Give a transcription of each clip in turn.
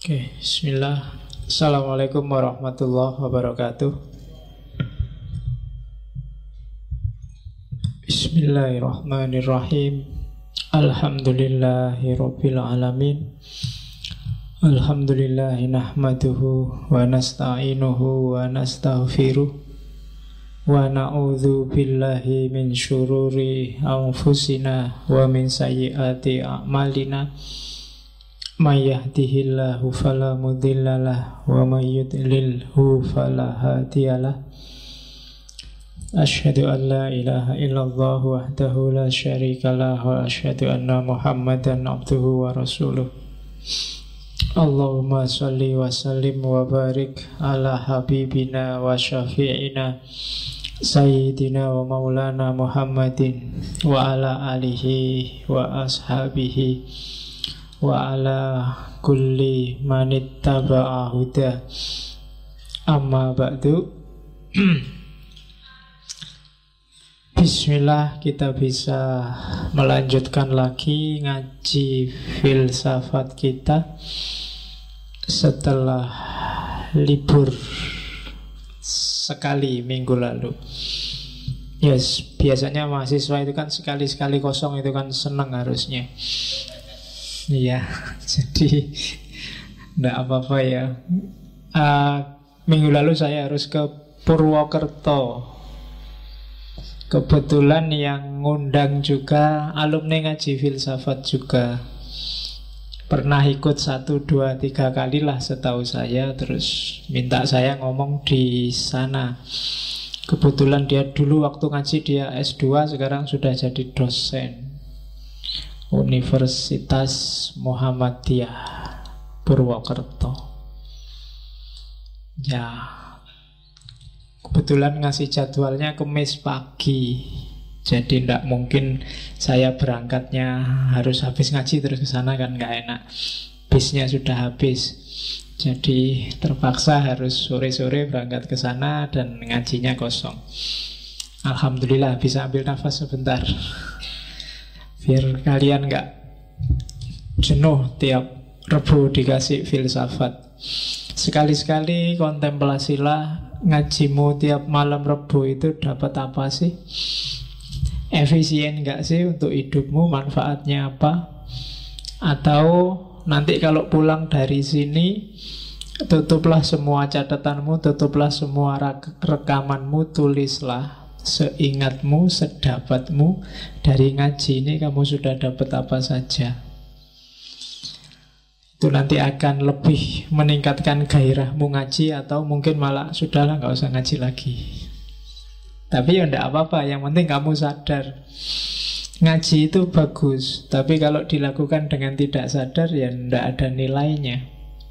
Oke, bismillah. Assalamualaikum warahmatullahi wabarakatuh. Bismillahirrahmanirrahim. Alhamdulillahi rabbil alamin. Alhamdulillahi nahmaduhu wa nasta'inuhu wa nastaghfiruh wa na'udzu billahi min syururi anfusina wa min sayyiati a'malina. May yahdihillahu fala mudhillalah wa may yudlilhu fala hadiyalah. Asyhadu an la ilaha illallah wahdahu la syarikalah wa asyhadu anna Muhammadan abduhu wa rasuluh. Allahumma shalli wa sallim wa barik ala habibina wa syafi'ina Sayyidina wa maulana Muhammadin wa ala alihi wa ashabihi wa ala kulli manittaba'a huda. Amma ba'du. Bismillah, kita bisa melanjutkan lagi ngaji filsafat kita setelah libur sekali minggu lalu. Yes, biasanya mahasiswa itu kan sekali-sekali kosong itu kan senang harusnya. Iya, jadi enggak apa-apa ya. Minggu lalu saya harus ke Purwokerto. Kebetulan yang ngundang juga alumni ngaji filsafat juga. Pernah ikut 1, 2, 3 kali lah setahu saya. Terus minta saya ngomong di sana. Kebetulan dia dulu waktu ngaji dia S2, sekarang sudah jadi dosen Universitas Muhammadiyah Purwokerto. Ya, kebetulan ngasih jadwalnya Kamis pagi. Jadi tidak mungkin saya berangkatnya harus habis ngaji terus ke sana, kan nggak enak. Bisnya sudah habis. Jadi terpaksa harus sore-sore berangkat ke sana dan ngajinya kosong. Alhamdulillah bisa ambil nafas sebentar. Biar kalian nggak jenuh tiap Rebu dikasih filsafat. Sekali-sekali kontemplasilah ngajimu tiap malam Rebu itu dapat apa sih? Efisien nggak sih untuk hidupmu? Manfaatnya apa? Atau nanti kalau pulang dari sini, tutuplah semua catatanmu, tutuplah semua rekamanmu, tulislah seingatmu, sedapatmu dari ngaji ini kamu sudah dapat apa saja. Itu nanti akan lebih meningkatkan gairahmu ngaji, atau mungkin malah sudahlah nggak usah ngaji lagi. Tapi ya enggak apa-apa, yang penting kamu sadar ngaji itu bagus. Tapi kalau dilakukan dengan tidak sadar ya enggak ada nilainya.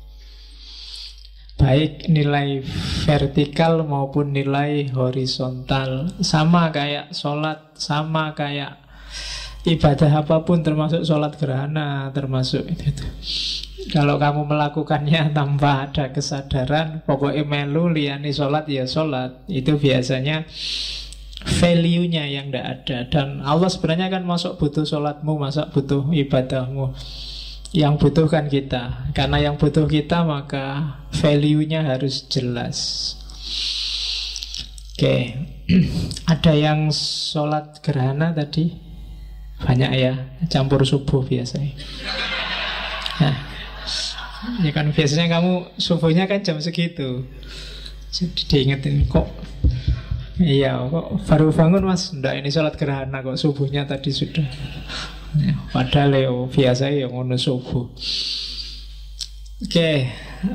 Baik nilai vertikal maupun nilai horizontal. Sama kayak sholat, sama kayak ibadah apapun, termasuk sholat gerhana, termasuk itu. Kalau kamu melakukannya tanpa ada kesadaran, pokoknya melu liyani sholat ya sholat, itu biasanya value-nya yang tidak ada. Dan Allah sebenarnya kan masuk butuh sholatmu, masa butuh ibadahmu. Yang butuh kan kita. Karena yang butuh kita maka value-nya harus jelas. Oke. Ada yang sholat gerhana tadi? Banyak ya, campur subuh biasanya. Nah, ya kan biasanya kamu subuhnya kan jam segitu. Jadi diingetin kok. Iya, kok baru bangun mas? Nggak, ini sholat gerhana kok, subuhnya tadi sudah. Ya, padahal ya biasa ya ngono subuh. Oke,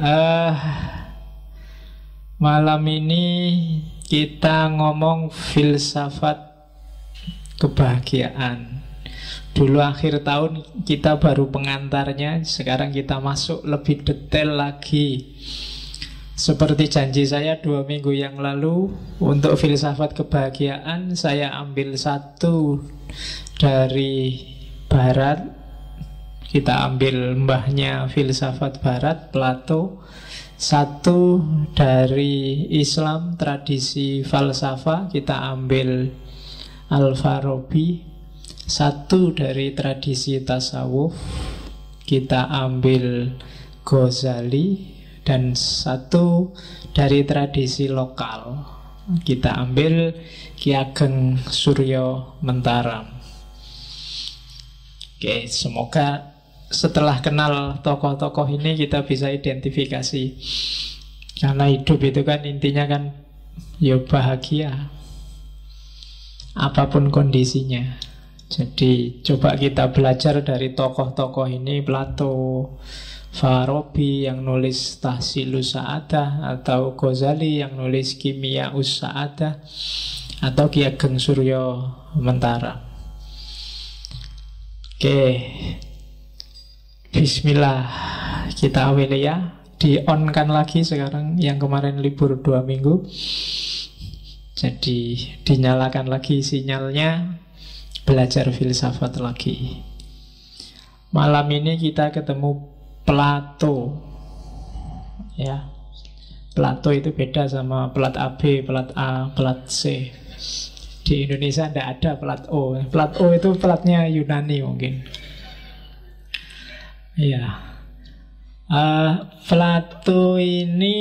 malam ini kita ngomong filsafat kebahagiaan. Dulu akhir tahun kita baru pengantarnya, sekarang kita masuk lebih detail lagi. Seperti janji saya 2 minggu yang lalu, untuk filsafat kebahagiaan saya ambil 1 dari Barat. Kita ambil mbahnya filsafat Barat, Plato. 1 dari Islam, tradisi falsafah, kita ambil Al-Farabi. 1 dari tradisi tasawuf, kita ambil Ghazali, dan satu dari tradisi lokal. Kita ambil Ki Ageng Suryo Mentaram. Oke, semoga setelah kenal tokoh-tokoh ini kita bisa identifikasi. Karena hidup itu kan intinya kan ya bahagia apapun kondisinya. Jadi coba kita belajar dari tokoh-tokoh ini, Plato, Farabi yang nulis Tahsilus Sa'adah, atau Ghazali yang nulis Kimia Us-Sa'adah, atau Ki Ageng Suryo Mentaram. Oke, bismillah, kita awali ya. Di-on-kan lagi sekarang, yang kemarin libur 2 minggu. Jadi dinyalakan lagi sinyalnya, belajar filsafat lagi. Malam ini kita ketemu Plato. Ya. Plato itu beda sama plat AB, plat A, plat C. Di Indonesia tidak ada plat O. Plat O itu platnya Yunani mungkin. Ya. Plato ini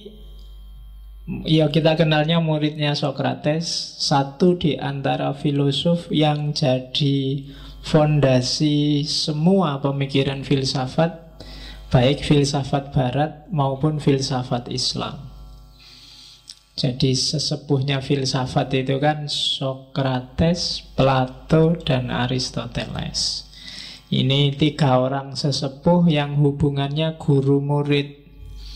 ya kita kenalnya muridnya Sokrates, satu di antara filosof yang jadi fondasi semua pemikiran filsafat, baik filsafat barat maupun filsafat Islam. Jadi sesepuhnya filsafat itu kan Sokrates, Plato, dan Aristoteles. Ini 3 orang sesepuh yang hubungannya guru murid.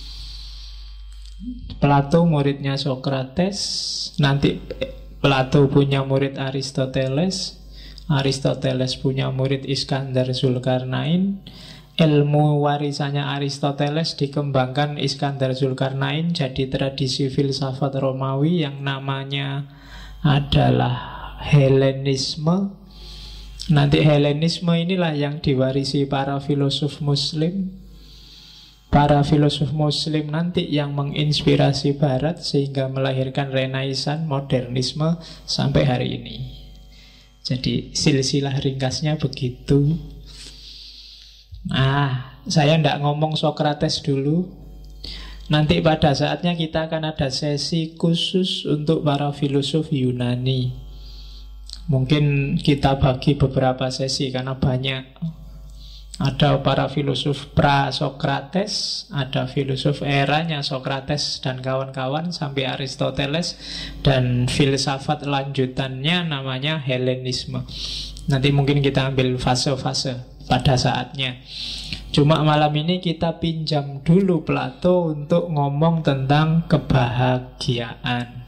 Plato muridnya Sokrates, nanti Plato punya murid Aristoteles, Aristoteles punya murid Iskandar Zulkarnain. Ilmu warisannya Aristoteles dikembangkan Iskandar Zulkarnain, jadi tradisi filsafat Romawi yang namanya adalah Helenisme. Nanti Helenisme inilah yang diwarisi para filosof Muslim. Para filosof Muslim nanti yang menginspirasi Barat sehingga melahirkan Renaissance, modernisme sampai hari ini. Jadi silsilah ringkasnya begitu. Nah, saya tidak ngomong Sokrates dulu. Nanti pada saatnya kita akan ada sesi khusus untuk para filosof Yunani. Mungkin kita bagi beberapa sesi karena banyak. Ada para filosof pra-Sokrates, ada filosof eranya Sokrates dan kawan-kawan sampai Aristoteles, dan filsafat lanjutannya namanya Helenisme. Nanti mungkin kita ambil fase-fase pada saatnya. Cuma malam ini kita pinjam dulu Plato untuk ngomong tentang kebahagiaan.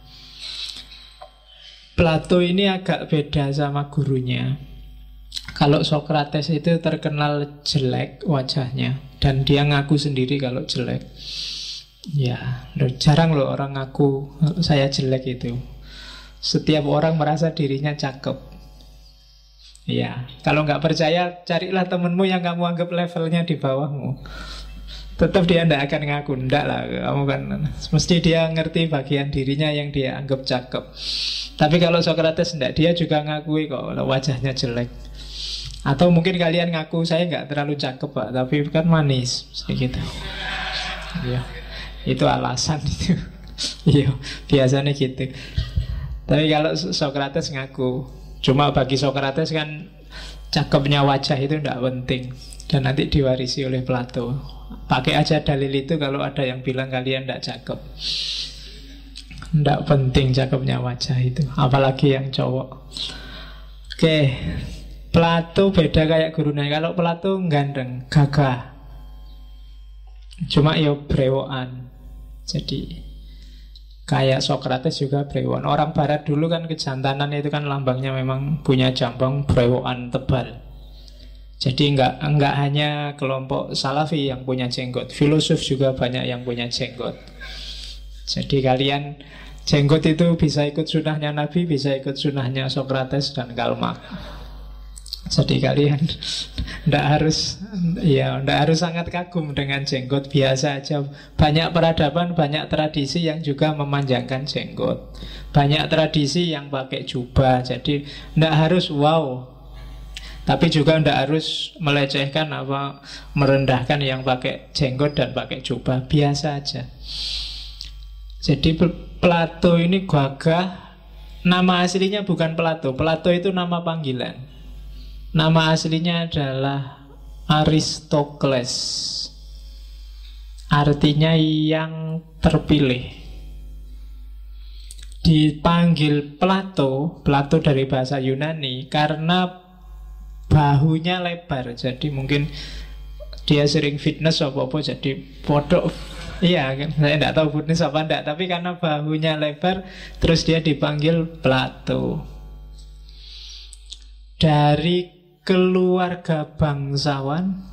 Plato ini agak beda sama gurunya. Kalau Sokrates itu terkenal jelek wajahnya, dan dia ngaku sendiri kalau jelek. Ya, jarang loh orang ngaku saya jelek itu. Setiap orang merasa dirinya cakep. Ya, kalau nggak percaya carilah temenmu yang kamu anggap levelnya di bawahmu. Tetap dia tidak akan ngaku. Ndak lah, kamu kan mesti dia ngerti bagian dirinya yang dia anggap cakep. Tapi kalau Sokrates tidak, dia juga ngakui kok kalau wajahnya jelek. Atau mungkin kalian ngaku saya nggak terlalu cakep Pak, tapi kan manis gitu. Ya, itu alasan itu. Iya, biasanya gitu. Tapi kalau Sokrates ngaku. Cuma bagi Sokrates kan cakepnya wajah itu tidak penting, dan nanti diwarisi oleh Plato. Pakai aja dalil itu kalau ada yang bilang kalian tidak cakep. Tidak penting cakepnya wajah itu, apalagi yang cowok. Oke, Plato beda kayak gurunya. Kalau Plato ganteng, gagah, cuma yo brewokan. Jadi kayak Sokrates juga brewokan. Orang Barat dulu kan kejantanan itu kan lambangnya memang punya jambang brewokan tebal. Jadi enggak hanya kelompok Salafi yang punya jenggot, filosof juga banyak yang punya jenggot. Jadi kalian jenggot itu bisa ikut sunahnya Nabi, bisa ikut sunahnya Sokrates dan Karl Marx. Jadi kalian ndak harus sangat kagum dengan jenggot, biasa aja. Banyak peradaban, banyak tradisi yang juga memanjangkan jenggot. Banyak tradisi yang pakai jubah. Jadi ndak harus wow. Tapi juga tidak harus melecehkan apa merendahkan yang pakai jenggot dan pakai jubah, biasa aja. Jadi Plato ini gagah. Nama aslinya bukan Plato. Plato itu nama panggilan. Nama aslinya adalah Aristokles. Artinya yang terpilih. Dipanggil Plato, Plato dari bahasa Yunani, karena bahunya lebar. Jadi mungkin dia sering fitness apa-apa, jadi podok. Iya kan, saya tidak tahu fitness apa enggak, tapi karena bahunya lebar, terus dia dipanggil Plato. Dari keluarga bangsawan,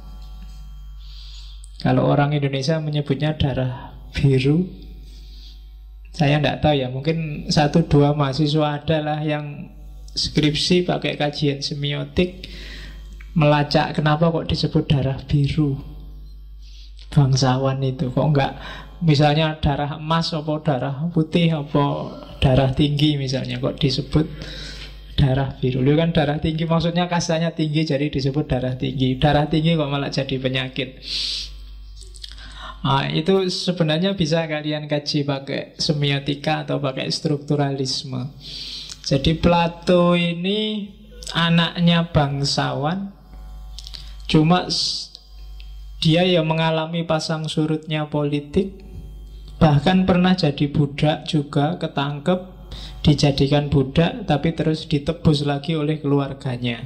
kalau orang Indonesia menyebutnya darah biru. Saya tidak tahu ya, mungkin 1-2 mahasiswa adalah yang skripsi pakai kajian semiotik melacak kenapa kok disebut darah biru bangsawan itu. Kok enggak misalnya darah emas, apa darah putih, apa darah tinggi misalnya, kok disebut darah biru. Itu kan darah tinggi maksudnya kastanya tinggi, jadi disebut darah tinggi. Darah tinggi kok malah jadi penyakit. Nah, itu sebenarnya bisa kalian kaji pakai semiotika atau pakai strukturalisme. Jadi Plato ini anaknya bangsawan, cuma dia yang mengalami pasang surutnya politik. Bahkan pernah jadi budak juga, ketangkep, dijadikan budak, tapi terus ditebus lagi oleh keluarganya.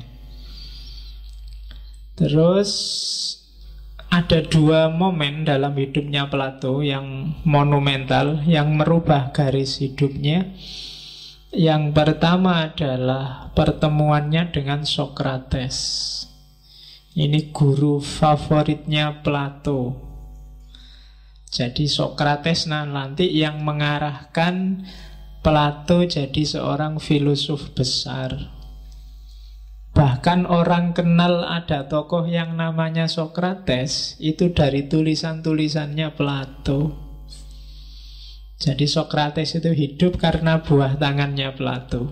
Terus ada 2 momen dalam hidupnya Plato yang monumental, yang merubah garis hidupnya. Yang pertama adalah pertemuannya dengan Sokrates. Ini guru favoritnya Plato. Jadi Sokrates nanti yang mengarahkan Plato jadi seorang filosof besar. Bahkan orang kenal ada tokoh yang namanya Sokrates itu dari tulisan-tulisannya Plato. Jadi Sokrates itu hidup karena buah tangannya Plato.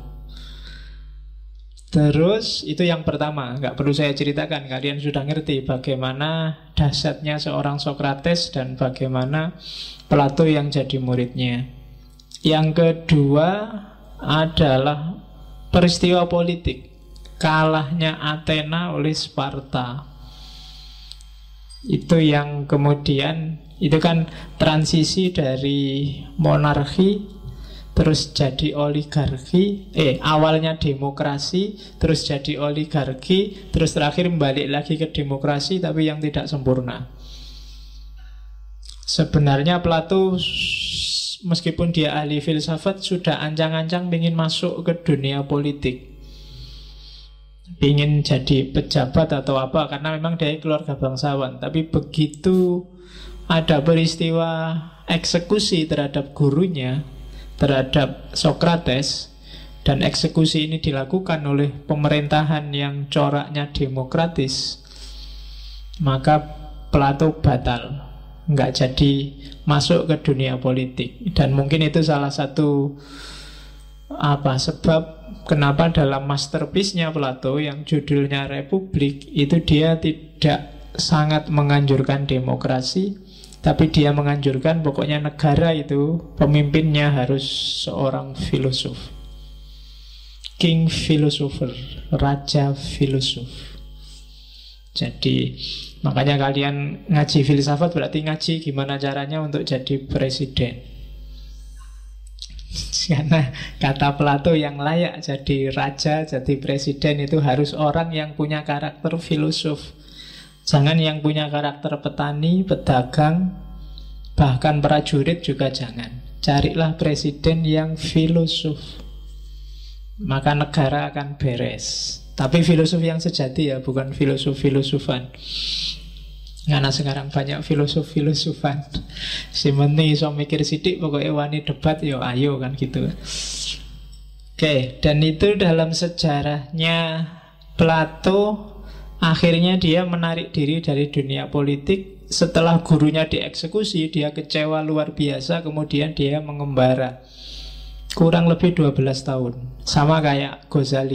Terus itu yang pertama, nggak perlu saya ceritakan, kalian sudah ngerti bagaimana dahsyatnya seorang Sokrates dan bagaimana Plato yang jadi muridnya. Yang kedua adalah peristiwa politik. Kalahnya Athena oleh Sparta. Itu yang kemudian, itu kan transisi dari monarki terus jadi oligarki. Awalnya demokrasi, terus jadi oligarki, terus terakhir balik lagi ke demokrasi, tapi yang tidak sempurna. Sebenarnya Plato meskipun dia ahli filsafat sudah ancang-ancang ingin masuk ke dunia politik, ingin jadi pejabat atau apa, karena memang dia keluarga bangsawan. Tapi begitu ada peristiwa eksekusi terhadap gurunya, terhadap Sokrates, dan eksekusi ini dilakukan oleh pemerintahan yang coraknya demokratis, maka Plato batal, nggak jadi masuk ke dunia politik. Dan mungkin itu salah satu sebab kenapa dalam masterpiece-nya Plato yang judulnya Republik itu dia tidak sangat menganjurkan demokrasi, tapi dia menganjurkan pokoknya negara itu pemimpinnya harus seorang filosof, king philosopher, raja filosof. Jadi makanya kalian ngaji filsafat berarti ngaji gimana caranya untuk jadi presiden. Karena kata Plato yang layak jadi raja, jadi presiden itu harus orang yang punya karakter filosof. Jangan yang punya karakter petani, pedagang, bahkan prajurit juga jangan. Carilah presiden yang filosof, maka negara akan beres. Tapi filosof yang sejati ya, bukan filosof-filosofan. Karena sekarang banyak filosof-filosofan. Si penting iso mikir sidik, pokoknya wani debat yo ayo kan gitu. Oke, dan itu dalam sejarahnya Plato. Akhirnya dia menarik diri dari dunia politik. Setelah gurunya dieksekusi, dia kecewa luar biasa. Kemudian dia mengembara kurang lebih 12 tahun. Sama kayak Ghazali.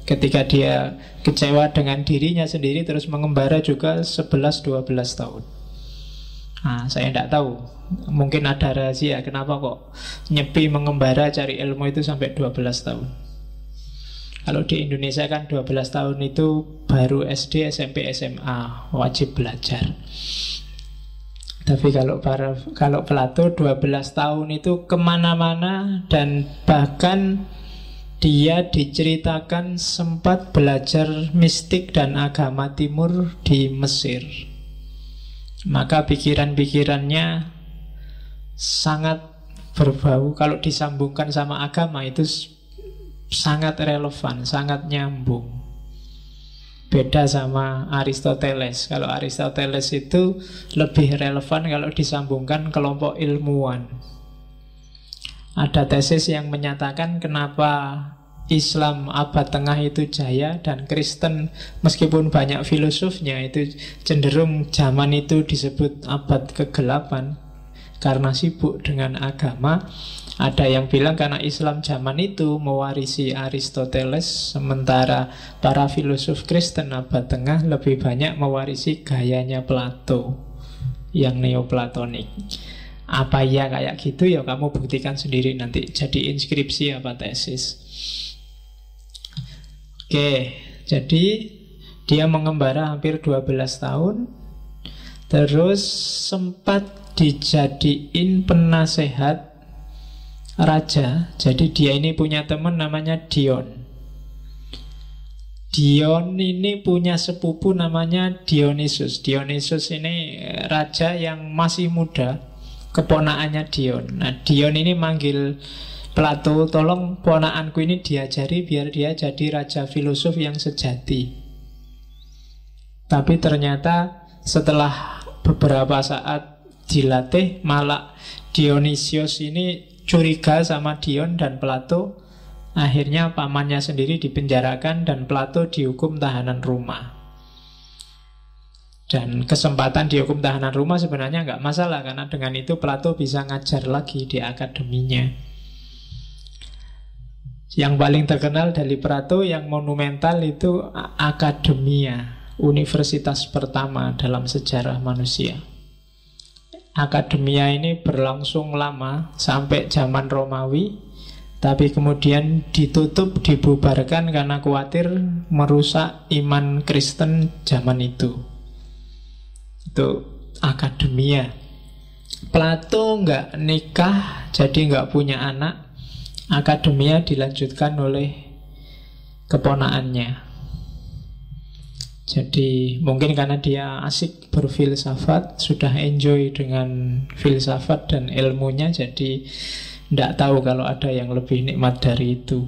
Ketika dia kecewa dengan dirinya sendiri terus mengembara juga 11-12 tahun. Nah, saya tidak tahu. Mungkin ada rahasia kenapa kok nyepi mengembara cari ilmu itu sampai 12 tahun. Kalau di Indonesia kan 12 tahun itu baru SD, SMP, SMA, wajib belajar. Tapi kalau Plato 12 tahun itu kemana-mana. Dan bahkan dia diceritakan sempat belajar mistik dan agama timur di Mesir. Maka pikiran-pikirannya sangat berbau. Kalau disambungkan sama agama itu sangat relevan, sangat nyambung. Beda sama Aristoteles. Kalau Aristoteles itu lebih relevan kalau disambungkan kelompok ilmuwan. Ada tesis yang menyatakan kenapa Islam abad tengah itu jaya dan Kristen meskipun banyak filosofnya itu cenderung zaman itu disebut abad kegelapan karena sibuk dengan agama. Ada yang bilang karena Islam zaman itu mewarisi Aristoteles, sementara para filosof Kristen abad tengah lebih banyak mewarisi gayanya Plato yang neoplatonik. Apa ya kayak gitu ya kamu buktikan sendiri nanti jadi inskripsi apa tesis. Oke, jadi dia mengembara hampir 12 tahun. Terus sempat dijadiin penasehat raja. Jadi dia ini punya teman namanya Dion. Dion ini punya sepupu namanya Dionysus. Dionysus ini raja yang masih muda, keponakannya Dion. Nah, Dion ini manggil Plato, tolong ponakanku ini diajari biar dia jadi raja filosof yang sejati. Tapi ternyata setelah beberapa saat dilatih, malah Dionysius ini curiga sama Dion dan Plato. Akhirnya pamannya sendiri dipenjarakan dan Plato dihukum tahanan rumah. Dan kesempatan dihukum tahanan rumah sebenarnya nggak masalah, karena dengan itu Plato bisa ngajar lagi di akademinya. Yang paling terkenal dari Plato yang monumental itu Akademia, universitas pertama dalam sejarah manusia. Akademia ini berlangsung lama sampai zaman Romawi, tapi kemudian ditutup, dibubarkan karena khawatir merusak iman Kristen zaman itu. Itu Akademia. Plato nggak nikah, jadi nggak punya anak. Akademia dilanjutkan oleh keponakannya. Jadi mungkin karena dia asik berfilsafat, sudah enjoy dengan filsafat dan ilmunya, jadi tidak tahu kalau ada yang lebih nikmat dari itu.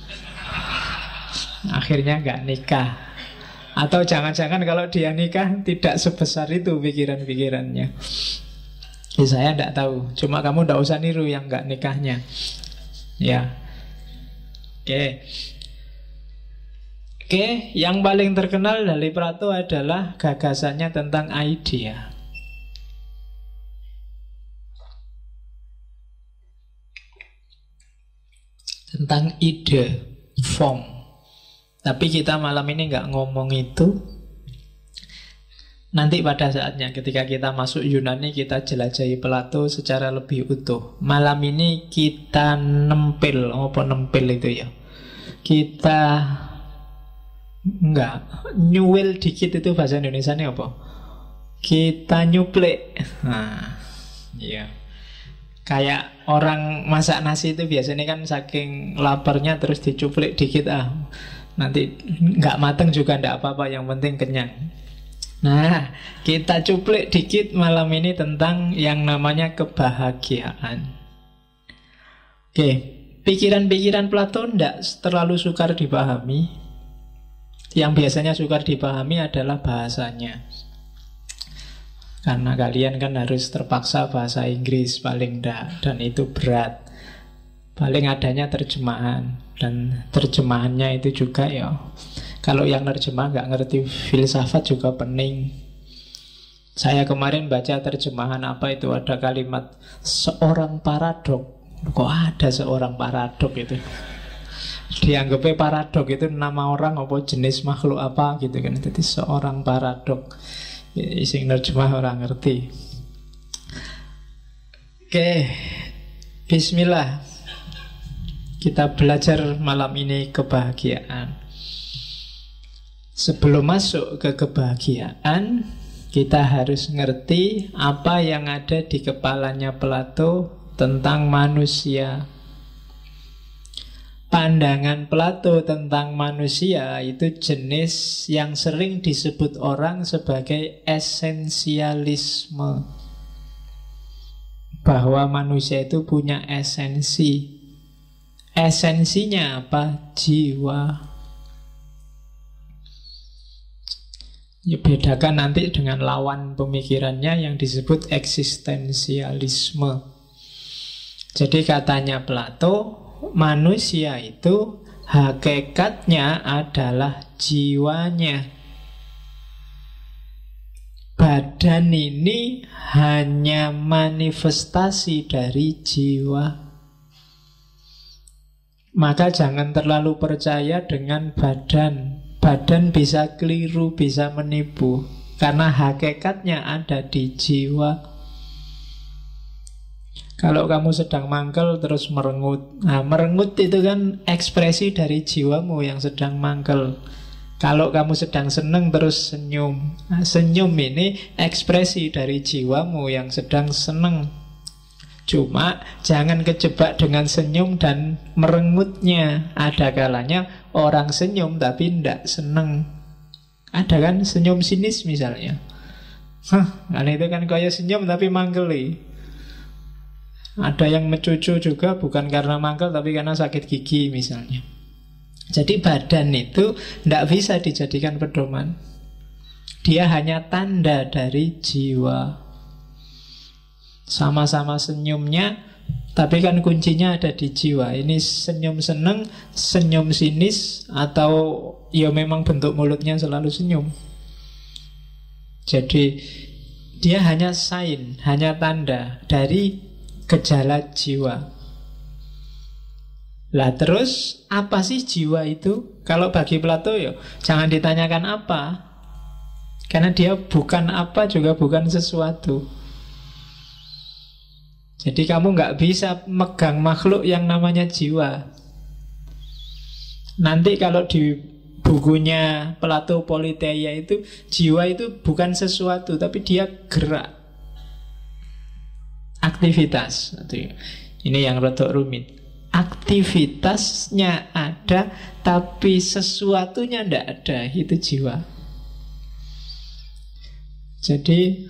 Akhirnya nggak nikah. Atau jangan-jangan kalau dia nikah tidak sebesar itu pikiran-pikirannya. Saya tidak tahu. Cuma kamu tidak usah niru yang nggak nikahnya. Ya. Oke, yang paling terkenal dari Plato adalah gagasannya tentang idea. Tentang ide, form. Tapi kita malam ini nggak ngomong itu. Nanti pada saatnya ketika kita masuk Yunani, kita jelajahi Plato secara lebih utuh. Malam ini kita nempel. Apa nempel itu ya? Kita nyuwil dikit, itu bahasa Indonesia ini apa? Kita nyuplek. Nah, iya. Kayak orang masak nasi itu biasanya kan saking laparnya terus dicuplek dikit, nanti nggak mateng juga nggak apa-apa, yang penting kenyang. Nah, kita cuplek dikit malam ini tentang yang namanya kebahagiaan. Oke, pikiran-pikiran Plato tidak terlalu sukar dipahami. Yang biasanya sukar dipahami adalah bahasanya. Karena kalian kan harus terpaksa bahasa Inggris paling enggak, dan itu berat. Paling adanya terjemahan, dan terjemahannya itu juga ya, kalau yang nerjemah nggak ngerti filsafat juga pening. Saya kemarin baca terjemahan apa itu, ada kalimat seorang paradok. Kok ada seorang paradok itu? Dianggapnya paradok itu nama orang apa jenis makhluk apa gitu kan. Jadi seorang paradok. Sing nerjemah orang ngerti. Oke, bismillah. Kita belajar malam ini kebahagiaan. Sebelum masuk ke kebahagiaan, kita harus ngerti apa yang ada di kepalanya Plato tentang manusia. Pandangan Plato tentang manusia itu jenis yang sering disebut orang sebagai esensialisme. Bahwa manusia itu punya esensi. Esensinya apa? Jiwa. Ya, bedakan nanti dengan lawan pemikirannya yang disebut eksistensialisme. Jadi katanya Plato, manusia itu hakikatnya adalah jiwanya. Badan ini hanya manifestasi dari jiwa. Maka jangan terlalu percaya dengan badan. Badan bisa keliru, bisa menipu. Karena hakikatnya ada di jiwa. Kalau kamu sedang mangkel terus merengut. Nah, merengut itu kan ekspresi dari jiwamu yang sedang mangkel. Kalau kamu sedang seneng terus senyum. Nah, senyum ini ekspresi dari jiwamu yang sedang seneng. Cuma jangan kejebak dengan senyum dan merengutnya. Ada kalanya orang senyum tapi tidak seneng. Ada kan senyum sinis misalnya. Kan itu kan kayak senyum tapi manggeli. Ada yang mencucu juga bukan karena mangkel tapi karena sakit gigi misalnya. Jadi badan itu tidak bisa dijadikan pedoman. Dia hanya tanda dari jiwa. Sama-sama senyumnya, tapi kan kuncinya ada di jiwa. Ini senyum seneng, senyum sinis, atau ya memang bentuk mulutnya selalu senyum. Jadi dia hanya sign, hanya tanda dari gejala jiwa. Lah terus apa sih jiwa itu? Kalau bagi Plato ya jangan ditanyakan apa, karena dia bukan apa juga bukan sesuatu. Jadi kamu nggak bisa megang makhluk yang namanya jiwa. Nanti kalau di bukunya Plato Politeia itu, jiwa itu bukan sesuatu tapi dia gerak, aktivitas. Ini yang rotok rumit. Aktivitasnya ada tapi sesuatunya tidak ada. Itu jiwa. Jadi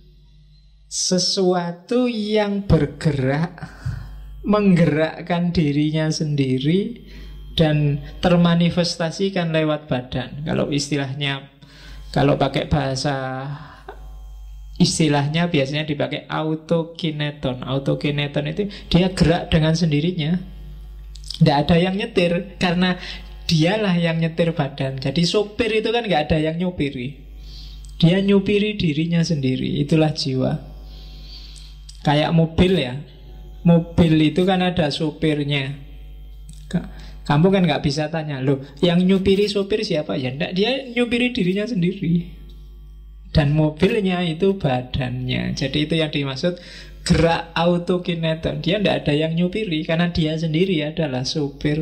sesuatu yang bergerak, menggerakkan dirinya sendiri dan termanifestasikan lewat badan. Kalau istilahnya, kalau pakai bahasa istilahnya biasanya dipakai autokineton. Autokineton itu dia gerak dengan sendirinya. Tidak ada yang nyetir, karena dialah yang nyetir badan. Jadi sopir itu kan nggak ada yang nyupiri. Dia nyupiri dirinya sendiri. Itulah jiwa. Kayak mobil ya. Mobil itu kan ada sopirnya. Kamu kan nggak bisa tanya, loh yang nyupiri sopir siapa? Ya enggak, dia nyupiri dirinya sendiri. Dan mobilnya itu badannya. Jadi itu yang dimaksud gerak autokineton. Dia tidak ada yang nyupiri karena dia sendiri adalah supir.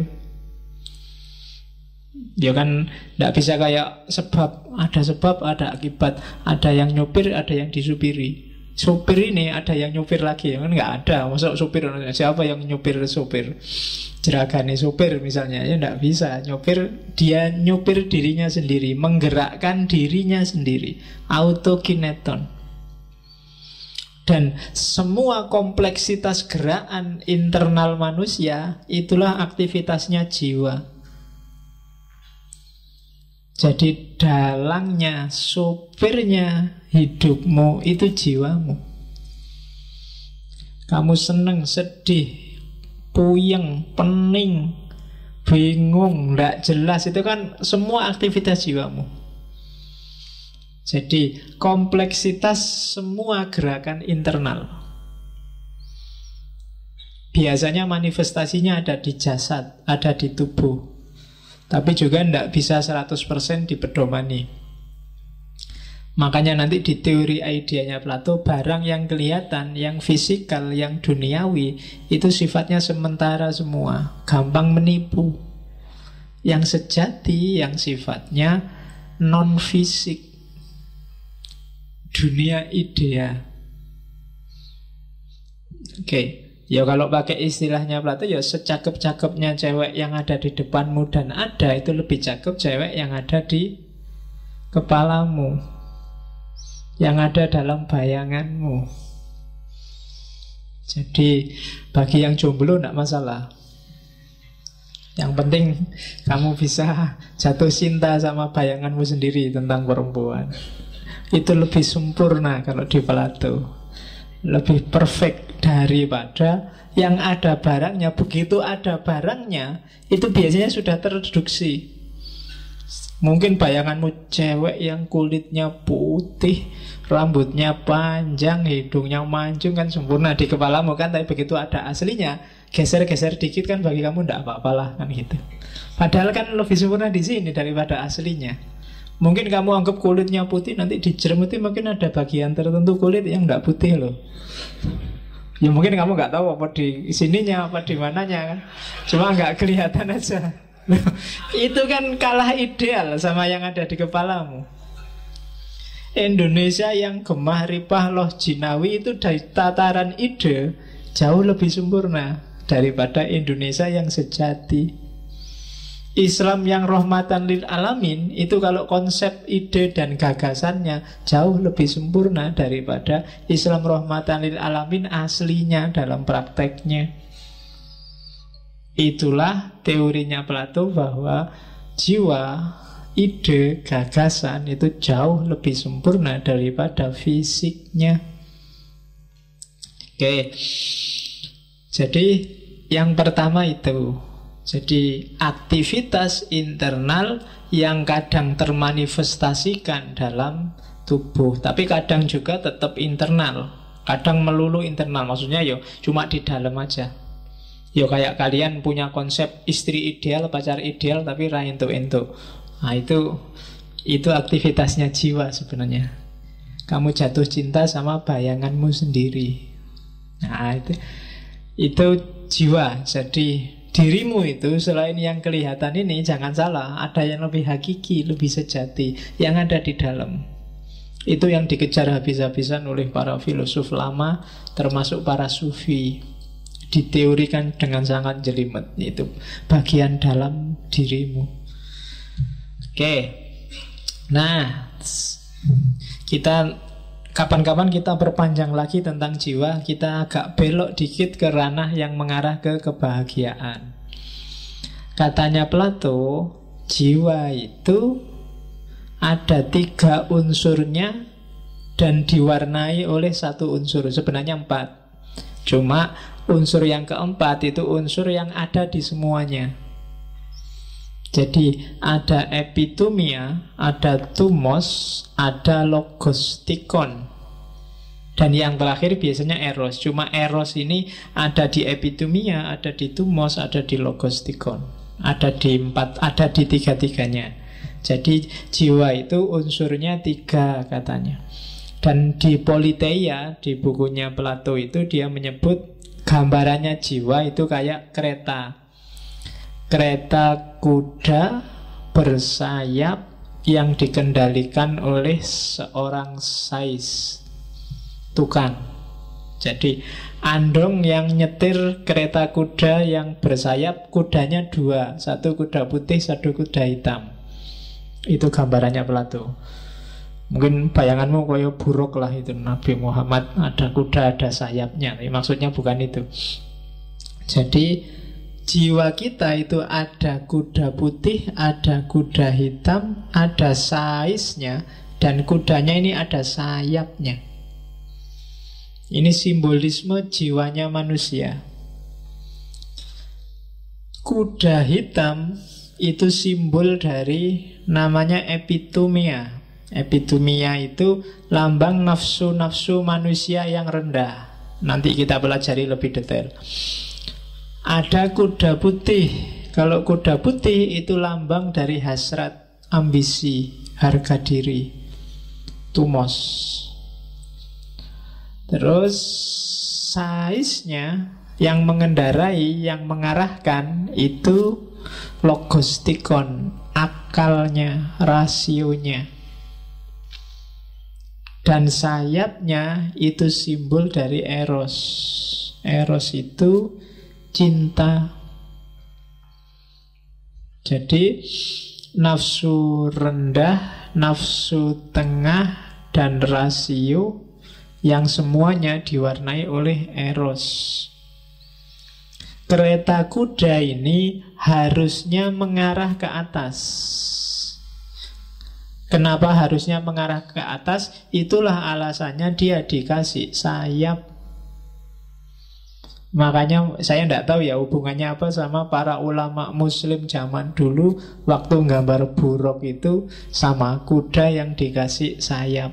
Dia kan tidak bisa kayak sebab, ada akibat. Ada yang nyupir, ada yang disupiri. Supir ini ada yang nyupir lagi, kan nggak ada. Masa supir, siapa yang nyupir supir? Jeragane supir misalnya, ya nggak bisa. Dia nyupir dirinya sendiri, menggerakkan dirinya sendiri, autokineton. Dan semua kompleksitas gerakan internal manusia itulah aktivitasnya jiwa. Jadi dalangnya, supirnya hidupmu itu jiwamu. Kamu seneng, sedih, puyeng, pening, bingung, tidak jelas, itu kan semua aktivitas jiwamu. Jadi kompleksitas semua gerakan internal. biasanya manifestasinya ada di jasad, ada di tubuh. Tapi juga tidak bisa 100% dipedomani. Makanya nanti di teori idenya Plato, barang yang kelihatan, yang fisikal, yang duniawi, itu sifatnya sementara semua, gampang menipu. Yang sejati, yang sifatnya non-fisik, dunia idea. Oke, ya kalau pakai istilahnya Plato, ya secakep-cakepnya cewek yang ada di depanmu dan ada, itu lebih cakep cewek yang ada di kepalamu, yang ada dalam bayanganmu. Jadi bagi yang jomblo tidak masalah. Yang penting kamu bisa jatuh cinta sama bayanganmu sendiri tentang perempuan. Itu lebih sempurna kalau di Plato, lebih perfect daripada yang ada barangnya. Begitu ada barangnya, itu biasanya sudah terreduksi. Mungkin bayanganmu cewek yang kulitnya putih, rambutnya panjang, hidungnya mancung, kan sempurna di kepalamu kan. Tapi begitu ada aslinya, geser-geser dikit kan bagi kamu tidak apa-apalah kan gitu. Padahal kan lebih sempurna di sini daripada aslinya. Mungkin kamu anggap kulitnya putih, nanti dijeremuti mungkin ada bagian tertentu kulit yang tidak putih loh. Ya mungkin kamu nggak tahu apa di sininya, apa di mananya kan. Cuma nggak kelihatan aja. Itu kan kalah ideal sama yang ada di kepalamu. Indonesia yang gemah ripah loh jinawi itu dari tataran ide jauh lebih sempurna daripada Indonesia yang sejati. Islam yang rahmatan lil alamin itu kalau konsep ide dan gagasannya jauh lebih sempurna daripada Islam rahmatan lil alamin aslinya dalam prakteknya. Itulah teorinya Plato bahwa jiwa, ide, gagasan itu jauh lebih sempurna daripada fisiknya. Oke. Jadi yang pertama itu, jadi aktivitas internal yang kadang termanifestasikan dalam tubuh, tapi kadang juga tetap internal, kadang melulu internal. Maksudnya yo cuma di dalam aja. Yo kayak kalian punya konsep istri ideal, pacar ideal, tapi ra entuk-entuk. Nah itu aktivitasnya jiwa sebenarnya. Kamu jatuh cinta sama bayanganmu sendiri. Nah itu jiwa. Jadi dirimu itu selain yang kelihatan ini, jangan salah, ada yang lebih hakiki, lebih sejati, yang ada di dalam. Itu yang dikejar habis-habisan oleh para filosof lama, termasuk para sufi. Diteorikan dengan sangat jelimet. Itu bagian dalam dirimu. Oke. Nah, kita kapan-kapan kita perpanjang lagi tentang jiwa. Kita agak belok dikit ke ranah yang mengarah ke kebahagiaan. Katanya Plato, jiwa itu ada 3 unsurnya dan diwarnai oleh 1 unsur. Sebenarnya 4. Cuma unsur yang keempat itu unsur yang ada di semuanya. Jadi ada epitumia, ada tumos, ada logostikon. Dan yang terakhir biasanya eros. Cuma eros ini ada di epitumia, ada di tumos, ada di logostikon. Ada di 4, ada di 3-3-nya. Jadi jiwa itu unsurnya 3 katanya. Dan di Politeia, di bukunya Plato itu dia menyebut gambarannya jiwa itu kayak kereta. Kereta kuda bersayap yang dikendalikan oleh seorang sais, tukang. Jadi andong yang nyetir kereta kuda yang bersayap, kudanya 2, 1 kuda putih, 1 kuda hitam. Itu gambarannya Plato. Mungkin bayanganmu kayak buruk lah itu, Nabi Muhammad ada kuda ada sayapnya. Tapi maksudnya bukan itu. Jadi jiwa kita itu ada kuda putih, ada kuda hitam, ada saisnya, dan kudanya ini ada sayapnya. Ini simbolisme jiwanya manusia. Kuda hitam itu simbol dari namanya epitumia. Epitumia itu lambang nafsu-nafsu manusia yang rendah. Nanti kita pelajari lebih detail. Ada kuda putih. Kalau kuda putih itu lambang dari hasrat, ambisi, harga diri, tumos. Terus size-nya, yang mengendarai, yang mengarahkan itu logostikon, akalnya, rasionya. Dan sayapnya itu simbol dari eros. Eros itu cinta. Jadi nafsu rendah, nafsu tengah, dan rasio yang semuanya diwarnai oleh eros. Kereta kuda ini harusnya mengarah ke atas. Kenapa harusnya mengarah ke atas? Itulah alasannya dia dikasih sayap. Makanya saya tidak tahu ya hubungannya apa sama para ulama muslim zaman dulu. Waktu gambar buruk itu sama kuda yang dikasih sayap.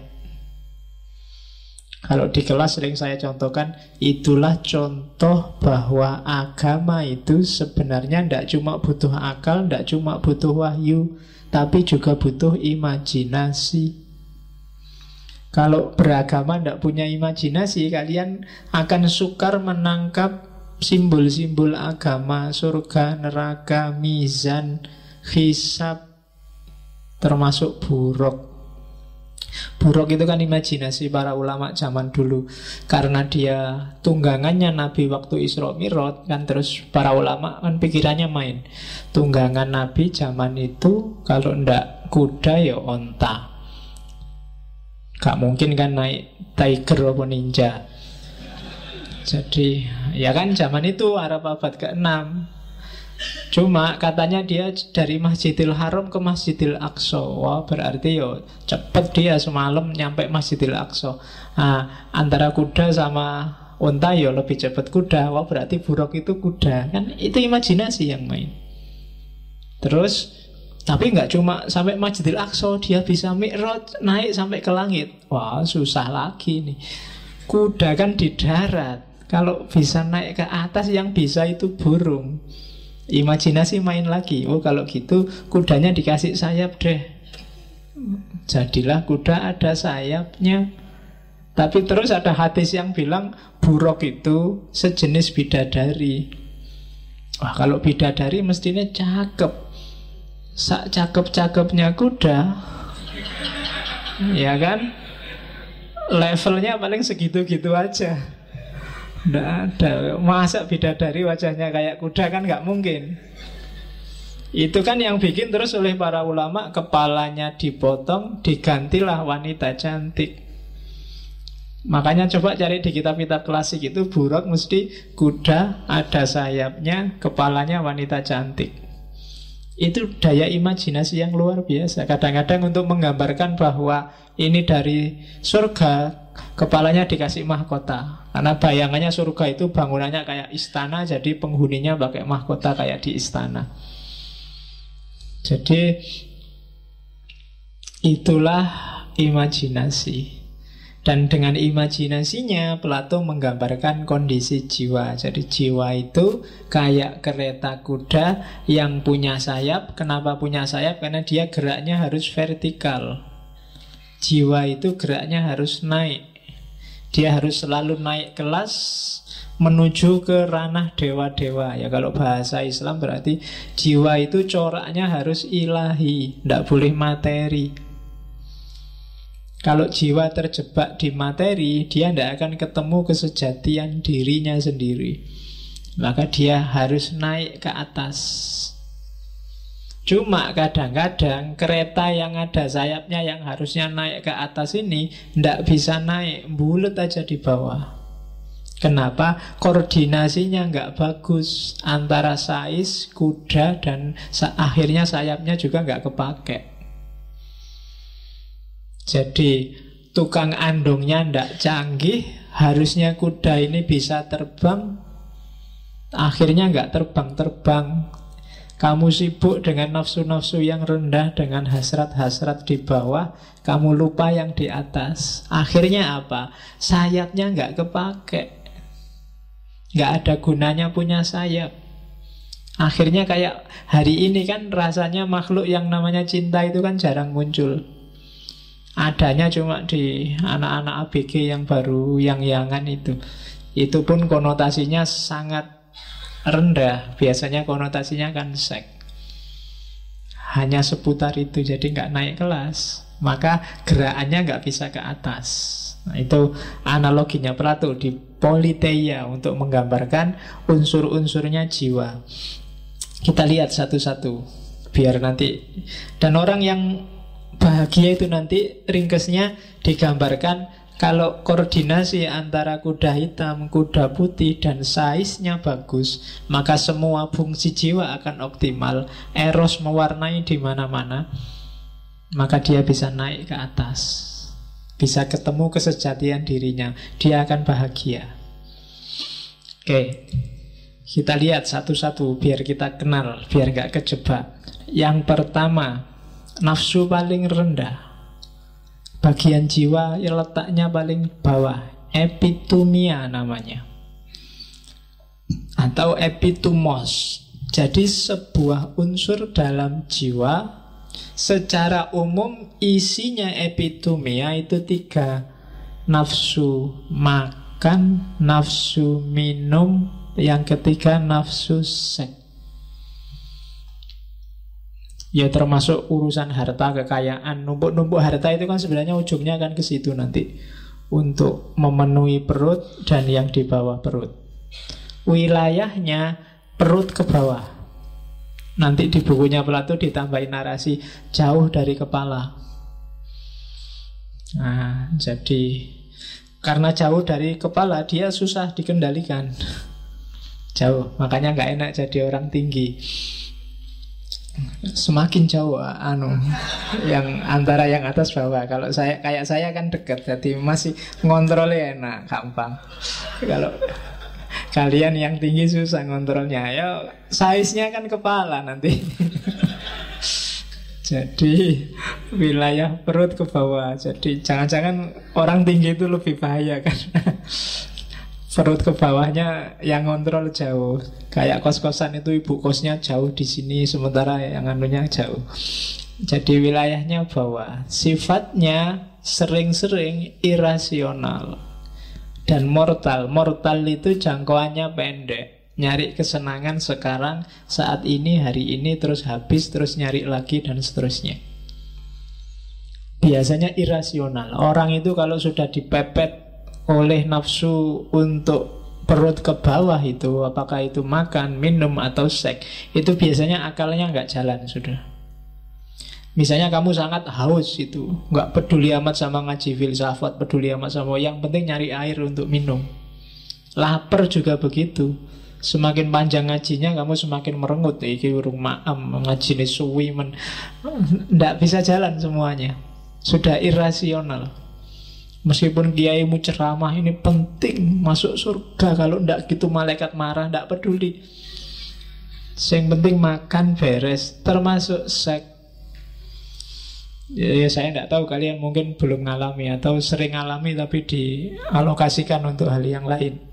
Kalau di kelas sering saya contohkan, itulah contoh bahwa agama itu sebenarnya tidak cuma butuh akal, tidak cuma butuh wahyu, tapi juga butuh imajinasi. Kalau beragama tidak punya imajinasi, kalian akan sukar menangkap simbol-simbol agama, surga, neraka, mizan, hisab, termasuk buruk. Buruk itu kan imajinasi para ulama zaman dulu. Karena dia tunggangannya Nabi waktu Isra Mi'raj kan, terus para ulama kan pikirannya main. Tunggangan Nabi zaman itu kalau ndak kuda ya onta. Gak mungkin kan naik tiger atau ninja. Jadi ya kan zaman itu Arab abad ke-6. Cuma katanya dia dari Masjidil Haram ke Masjidil Aqsa. Wah berarti yo cepet dia semalam nyampe Masjidil Aqsa. Nah, antara kuda sama unta yo lebih cepat kuda. Wah berarti buruk itu kuda. Kan itu imajinasi yang main. Terus tapi nggak cuma sampai Masjidil Aqsa, dia bisa Mi'raj, naik sampai ke langit. Wah susah lagi nih. Kuda kan di darat. Kalau bisa naik ke atas, yang bisa itu burung. Imajinasi main lagi. Oh kalau gitu kudanya dikasih sayap deh. Jadilah kuda ada sayapnya. Tapi terus ada hadis yang bilang buruk itu sejenis bidadari. Wah kalau bidadari mestinya cakep. Sak cakep-cakepnya kuda, ya kan? Levelnya paling segitu-gitu aja. Nggak ada. Masa bidadari wajahnya kayak kuda kan nggak mungkin. Itu kan yang bikin terus oleh para ulama, kepalanya dipotong, digantilah wanita cantik. Makanya coba cari di kitab-kitab klasik itu buruk mesti kuda, ada sayapnya, kepalanya wanita cantik. Itu daya imajinasi yang luar biasa. Kadang-kadang untuk menggambarkan bahwa ini dari surga, kepalanya dikasih mahkota. Karena bayangannya surga itu bangunannya kayak istana, jadi penghuninya pakai mahkota kayak di istana. Jadi itulah imajinasi. Dan dengan imajinasinya Plato menggambarkan kondisi jiwa. Jadi jiwa itu kayak kereta kuda yang punya sayap. Kenapa punya sayap? Karena dia geraknya harus vertikal. Jiwa itu geraknya harus naik. Dia harus selalu naik kelas menuju ke ranah dewa-dewa. Ya kalau bahasa Islam berarti jiwa itu coraknya harus ilahi, tidak boleh materi. Kalau jiwa terjebak di materi, dia tidak akan ketemu kesejatian dirinya sendiri. Maka dia harus naik ke atas. Cuma kadang-kadang kereta yang ada sayapnya yang harusnya naik ke atas ini tidak bisa naik, bulet aja di bawah. Kenapa? Koordinasinya nggak bagus antara sais, kuda, dan akhirnya sayapnya juga nggak kepake. Jadi tukang andongnya ndak canggih, harusnya kuda ini bisa terbang, akhirnya nggak terbang-terbang. Kamu sibuk dengan nafsu-nafsu yang rendah, dengan hasrat-hasrat di bawah, kamu lupa yang di atas. Akhirnya apa? Sayapnya nggak kepake, nggak ada gunanya punya sayap. Akhirnya kayak hari ini kan rasanya makhluk yang namanya cinta itu kan jarang muncul. Adanya cuma di anak-anak ABG yang baru, yang-yangan itu. Itu pun konotasinya sangat rendah. Biasanya konotasinya kan seks. Hanya seputar itu, jadi nggak naik kelas. Maka gerakannya nggak bisa ke atas. Nah, itu analoginya Plato di Politeia untuk menggambarkan unsur-unsurnya jiwa. Kita lihat satu-satu biar nanti. Dan orang yang bahagia itu nanti ringkesnya digambarkan kalau koordinasi antara kuda hitam, kuda putih, dan size-nya bagus, maka semua fungsi jiwa akan optimal. Eros mewarnai di mana-mana, maka dia bisa naik ke atas, bisa ketemu kesejatian dirinya. Dia akan bahagia. Oke, kita lihat satu-satu biar kita kenal, biar gak kejebak. Yang pertama, nafsu paling rendah. Bagian jiwa yang letaknya paling bawah, epitumia namanya, atau epitumos. Jadi sebuah unsur dalam jiwa, secara umum isinya epitumia itu 3. Nafsu makan, nafsu minum, yang ketiga nafsu seks. Ya termasuk urusan harta, kekayaan. Numpuk-numpuk harta itu kan sebenarnya ujungnya akan ke situ nanti, untuk memenuhi perut dan yang di bawah perut. Wilayahnya perut ke bawah. Nanti di bukunya Plato ditambahin narasi jauh dari kepala. Nah, jadi karena jauh dari kepala dia susah dikendalikan. Jauh, makanya nggak enak jadi orang tinggi. Semakin jauh yang antara yang atas bawah. Kalau saya kayak saya kan dekat, jadi masih ngontrolnya enak, gampang. Kalau kalian yang tinggi susah ngontrolnya. Ya size-nya kan kepala nanti. Jadi wilayah perut ke bawah. Jadi jangan-jangan orang tinggi itu lebih bahaya kan. Perut ke bawahnya yang ngontrol jauh. Kayak kos-kosan itu ibu kosnya jauh di sini, sementara yang anunya jauh. Jadi wilayahnya bawah. Sifatnya sering-sering irasional dan mortal. Mortal itu jangkauannya pendek. Nyari kesenangan sekarang, saat ini, hari ini, terus habis, terus nyari lagi, dan seterusnya. Biasanya irasional. Orang itu kalau sudah dipepet oleh nafsu untuk perut ke bawah itu, apakah itu makan, minum, atau seks, itu biasanya akalnya nggak jalan sudah. Misalnya kamu sangat haus itu, nggak peduli amat sama ngaji filsafat, peduli amat sama, yang penting nyari air untuk minum. Lapar juga begitu. Semakin panjang ngajinya, kamu semakin merengut. Iki urung maam, ngaji ini suwi men. Nggak bisa jalan semuanya. Sudah irasional. Meskipun kiaimu ceramah ini penting, masuk surga, kalau ndak gitu malaikat marah, ndak peduli. Yang penting makan beres, termasuk seks. Ya saya ndak tahu, kalian mungkin belum ngalami atau sering ngalami tapi dialokasikan untuk hal yang lain.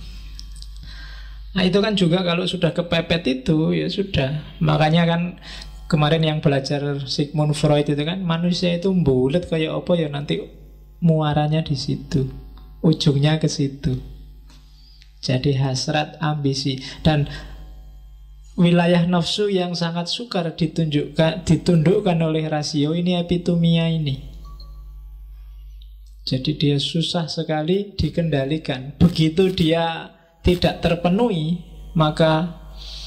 Nah itu kan juga kalau sudah kepepet itu, ya sudah. Makanya kan kemarin yang belajar Sigmund Freud itu kan, manusia itu bulet kayak apa ya, nanti muaranya di situ, ujungnya ke situ. Jadi hasrat, ambisi, dan wilayah nafsu yang sangat sukar ditundukkan oleh rasio ini, epitumia ini. Jadi dia susah sekali dikendalikan. Begitu dia tidak terpenuhi, maka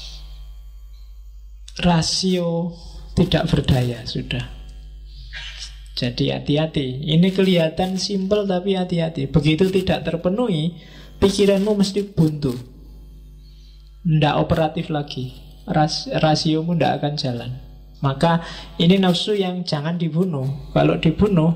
rasio tidak berdaya sudah. Jadi hati-hati. Ini kelihatan simpel tapi hati-hati. Begitu tidak terpenuhi, pikiranmu mesti buntu, ndak operatif lagi. Rasiomu ndak akan jalan. Maka ini nafsu yang jangan dibunuh. Kalau dibunuh,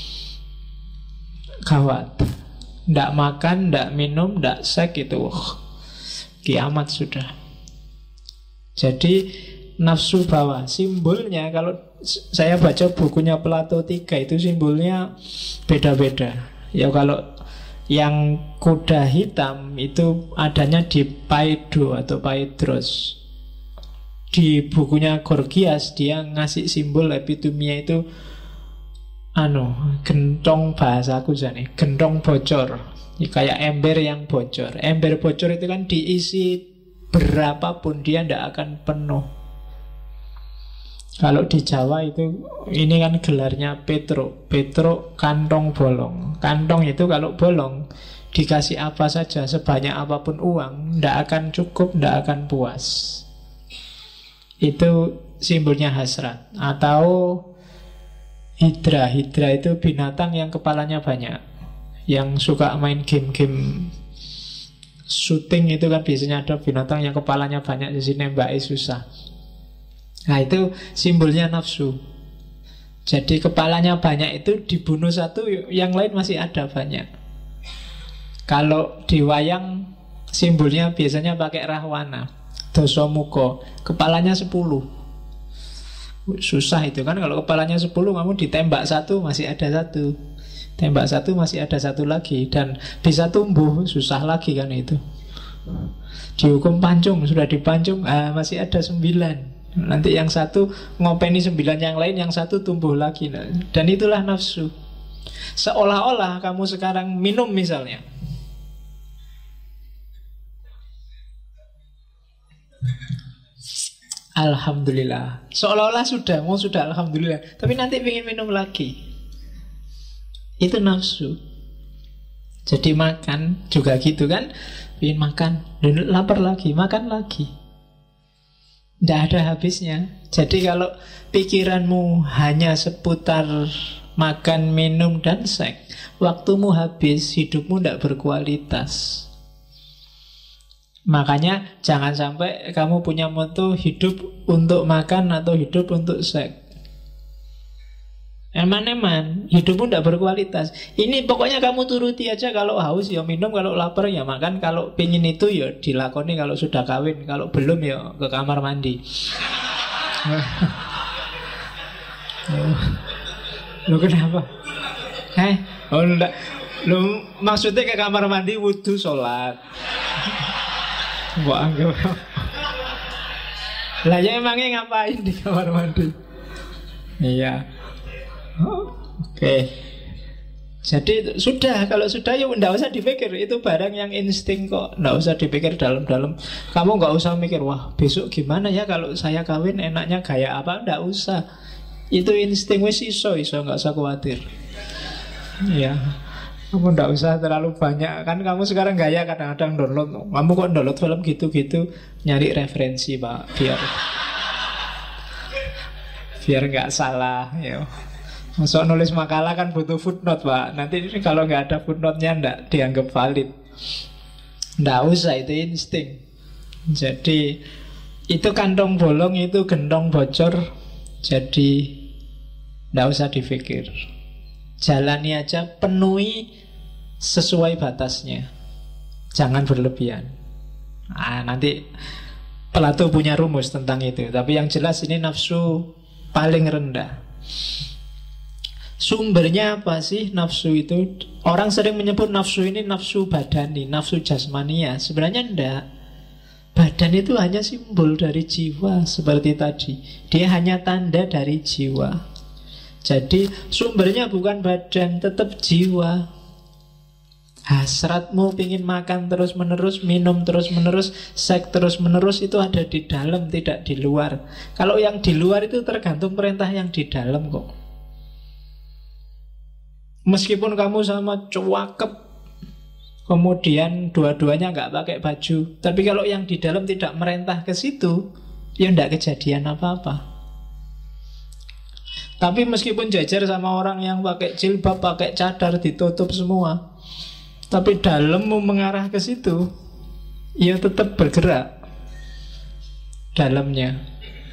gawat. Ndak makan, ndak minum, ndak seks, itu kiamat sudah. Jadi nafsu bawah, simbolnya kalau saya baca bukunya Plato 3 itu simbolnya beda-beda. Ya kalau yang kuda hitam itu adanya di Paido atau Paidros. Di bukunya Gorgias dia ngasih simbol epitomia itu gentong, bahasaku jane, gentong bocor. Ya, kayak ember yang bocor. Ember bocor itu kan diisi berapapun dia tidak akan penuh. Kalau di Jawa itu, ini kan gelarnya Petruk. Petruk kantong bolong. Kantong itu kalau bolong, dikasih apa saja, sebanyak apapun uang, tidak akan cukup, tidak akan puas. Itu simbolnya hasrat. Atau hidra. Hidra itu binatang yang kepalanya banyak, yang suka main game-game shooting. Itu kan biasanya ada binatang yang kepalanya banyak, jadi nembaknya susah. Nah itu simbolnya nafsu. Jadi kepalanya banyak itu dibunuh satu, yang lain masih ada banyak. Kalau di wayang simbolnya biasanya pakai rahwana, dosomuko, kepalanya 10. Susah itu kan, kalau kepalanya 10 kamu ditembak satu masih ada satu, tembak satu masih ada satu lagi, dan bisa tumbuh, susah lagi kan itu. Dihukum pancung, sudah dipancung, masih ada 9. Nanti yang satu ngopeni 9 yang lain, yang satu tumbuh lagi. Dan itulah nafsu. Seolah-olah kamu sekarang minum misalnya, alhamdulillah, seolah-olah sudah alhamdulillah, tapi nanti ingin minum lagi. Itu nafsu. Jadi makan juga gitu kan, ingin makan, lapar lagi, makan lagi, tidak ada habisnya. Jadi kalau pikiranmu hanya seputar makan, minum, dan seks, waktumu habis, hidupmu tidak berkualitas. Makanya jangan sampai kamu punya moto hidup untuk makan atau hidup untuk seks. Eman-eman, hidupmu tidak berkualitas. Ini pokoknya kamu turuti aja. Kalau haus ya minum, kalau lapar ya makan, kalau pingin itu ya dilakoni kalau sudah kawin, kalau belum ya ke kamar mandi. Lu kenapa? Oh enggak. Lu maksudnya ke kamar mandi wudu sholat. Wah, anggap. Lah ya emangnya ngapain di kamar mandi? Iya. Oke. Jadi sudah, kalau sudah ya enggak usah dipikir. Itu barang yang insting kok, enggak usah dipikir dalam-dalam. Kamu enggak usah mikir, wah besok gimana ya kalau saya kawin, enaknya gaya apa, enggak usah. Itu insting wis iso, enggak usah khawatir. Iya. Kamu enggak usah terlalu banyak. Kan kamu sekarang gaya kadang-kadang download. Kamu kok download film gitu-gitu, nyari referensi Pak, biar enggak salah ya. Masuk nulis makalah kan butuh footnote Pak. Nanti kalau nggak ada footnote-nya nggak dianggap valid. Nggak usah, itu insting. Jadi itu kantong bolong, itu gentong bocor. Jadi nggak usah dipikir. Jalani aja, penuhi sesuai batasnya. Jangan berlebihan. Nanti Plato punya rumus tentang itu. Tapi yang jelas ini nafsu paling rendah. Sumbernya apa sih nafsu itu? Orang sering menyebut nafsu ini nafsu badani, nafsu jasmania. Sebenarnya enggak. Badan itu hanya simbol dari jiwa. Seperti tadi, dia hanya tanda dari jiwa. Jadi sumbernya bukan badan, tetap jiwa. Hasratmu pingin makan terus menerus, minum terus menerus, seks terus menerus, itu ada di dalam, tidak di luar. Kalau yang di luar itu tergantung perintah yang di dalam kok. Meskipun kamu sama cewakep, kemudian dua-duanya nggak pakai baju, tapi kalau yang di dalam tidak merintah ke situ, ya nggak kejadian apa-apa. Tapi meskipun jajar sama orang yang pakai jilbab, pakai cadar, ditutup semua, tapi dalammu mengarah ke situ, ya tetap bergerak dalamnya.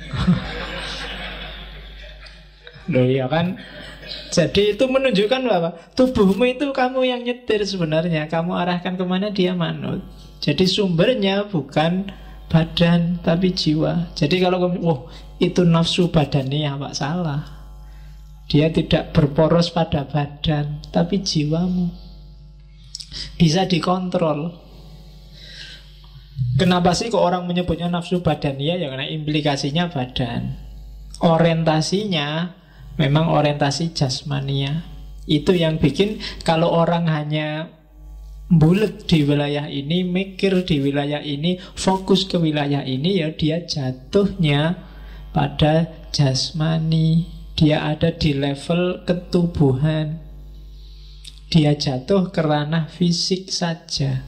Loh ya kan? Jadi itu menunjukkan bahwa tubuhmu itu kamu yang nyetir sebenarnya. Kamu arahkan kemana, dia manut. Jadi sumbernya bukan badan tapi jiwa. Jadi kalau kamu, itu nafsu badannya, Pak, salah. Dia tidak berporos pada badan, tapi jiwamu bisa dikontrol. Kenapa sih kok orang menyebutnya nafsu badaniyah? Ya karena implikasinya badan. Orientasinya memang orientasi jasmania. Itu yang bikin kalau orang hanya bulet di wilayah ini, mikir di wilayah ini, fokus ke wilayah ini, ya dia jatuhnya pada jasmani. Dia ada di level ketubuhan. Dia jatuh ke ranah fisik saja.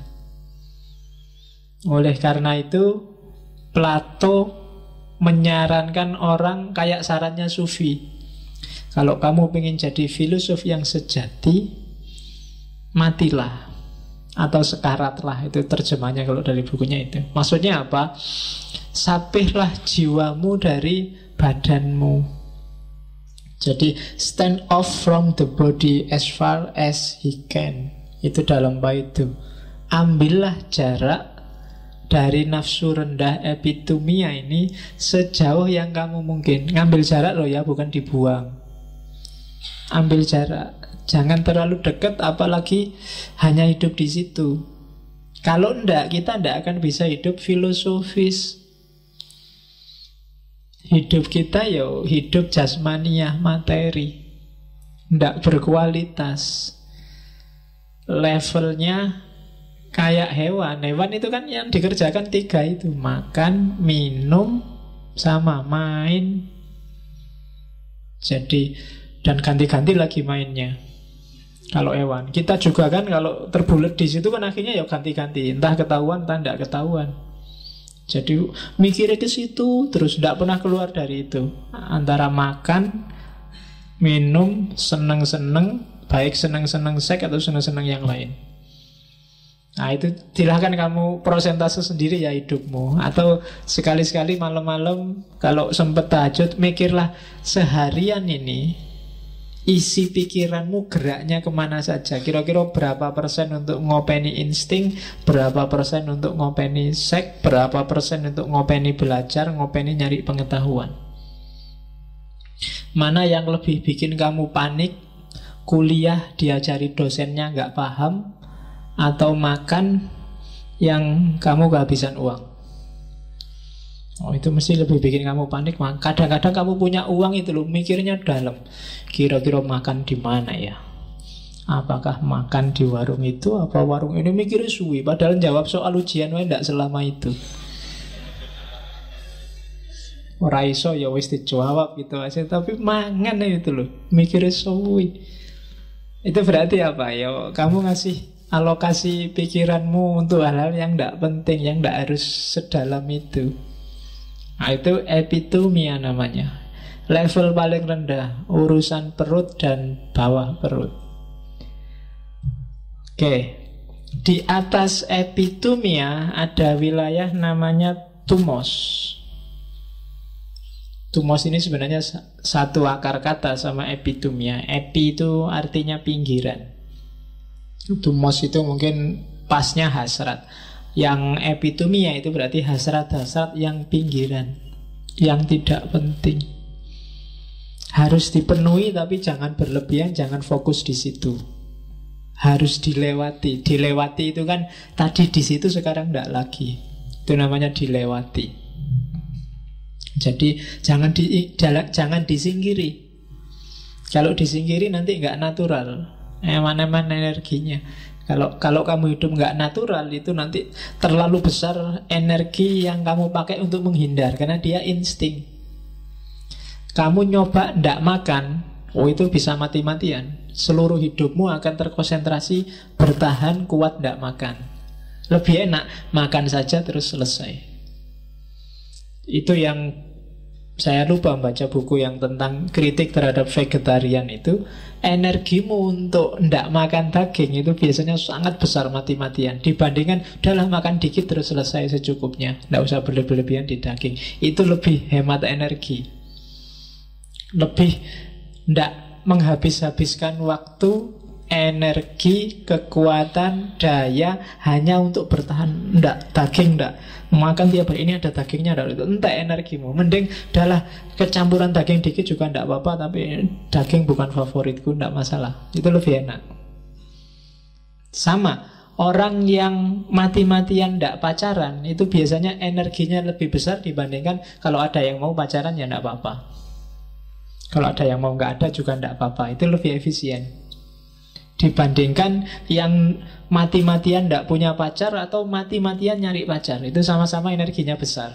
Oleh karena itu Plato menyarankan orang kayak sarannya Sufi. Kalau kamu ingin jadi filosof yang sejati, matilah atau sekaratlah. Itu terjemahnya kalau dari bukunya itu. Maksudnya apa? Sapihlah jiwamu dari badanmu. Jadi stand off from the body as far as he can. Itu dalam bait itu. Ambillah jarak dari nafsu rendah epitumia ini sejauh yang kamu mungkin. Ngambil jarak loh ya, bukan dibuang. Ambil jarak. Jangan terlalu dekat, apalagi hanya hidup di situ. Kalau enggak, kita enggak akan bisa hidup filosofis. Hidup kita ya hidup jasmaniah, materi. Enggak berkualitas. Levelnya kayak hewan. Hewan itu kan yang dikerjakan 3 itu. Makan, minum, sama main. Jadi, dan ganti-ganti lagi mainnya. Kalau hewan, kita juga kan kalau terbulet di situ kan akhirnya ya ganti-ganti. Entah ketahuan, entah tidak ketahuan. Jadi mikirnya ke situ terus, tidak pernah keluar dari itu. Antara makan, minum, seneng-seneng, baik seneng-seneng seks atau seneng-seneng yang lain. Nah itu silahkan kamu prosentase sendiri ya hidupmu. Atau sekali-sekali malam-malam kalau sempat tahajud, mikirlah seharian ini isi pikiranmu geraknya kemana saja. Kira-kira berapa persen untuk ngopeni insting, berapa persen untuk ngopeni seks, berapa persen untuk ngopeni belajar, ngopeni nyari pengetahuan. Mana yang lebih bikin kamu panik? Kuliah diajari dosennya nggak paham, atau makan yang kamu kehabisan uang? Oh itu mesti lebih bikin kamu panik. Kadang-kadang kamu punya uang itu loh, mikirnya dalam. Kira-kira makan di mana ya? Apakah makan di warung itu, apa warung ini? Mikirnya suwi. Padahal jawab soal ujian tidak selama itu. Ora iso ya wis dijawab gitu aja. Tapi mangan itu loh, mikirnya suwi. Itu berarti apa? Ya kamu ngasih alokasi pikiranmu untuk hal-hal yang tidak penting, yang tidak harus sedalam itu. Nah itu epitumia namanya. Level paling rendah, urusan perut dan bawah perut. Oke. Di atas epitumia ada wilayah namanya tumos. Tumos ini sebenarnya satu akar kata sama epitumia. Epi itu artinya pinggiran. Tumos itu mungkin pasnya hasrat. Yang epitumia itu berarti hasrat-hasrat yang pinggiran, yang tidak penting. Harus dipenuhi tapi jangan berlebihan, jangan fokus di situ. Harus dilewati. Dilewati itu kan tadi di situ, sekarang tidak lagi. Itu namanya dilewati. Jadi jangan disingkiri. Kalau disingkiri nanti nggak natural. Eman-eman energinya. Kalau kamu hidup nggak natural, itu nanti terlalu besar energi yang kamu pakai untuk menghindar, karena dia insting. Kamu nyoba ndak makan, oh itu bisa mati-matian. Seluruh hidupmu akan terkonsentrasi bertahan kuat ndak makan. Lebih enak makan saja terus selesai. Itu yang saya lupa baca buku yang tentang kritik terhadap vegetarian itu. Energimu untuk ndak makan daging itu biasanya sangat besar mati-matian, dibandingkan udahlah makan dikit terus selesai secukupnya, ndak usah berlebihan di daging. Itu lebih hemat energi, lebih ndak menghabis-habiskan waktu, energi, kekuatan, daya hanya untuk bertahan. Ndak, daging ndak, makan tiap hari ini ada dagingnya, entah energimu. Mending adalah kecampuran daging dikit juga ndak apa-apa, tapi daging bukan favoritku, ndak masalah. Itu lebih enak. Sama, Orang yang mati-matian tidak pacaran itu biasanya energinya lebih besar dibandingkan kalau ada yang mau pacaran ya tidak apa-apa. Kalau ada yang mau nggak ada juga tidak apa-apa. Itu lebih efisien dibandingkan yang mati-matian tidak punya pacar atau mati-matian nyari pacar. Itu sama-sama energinya besar.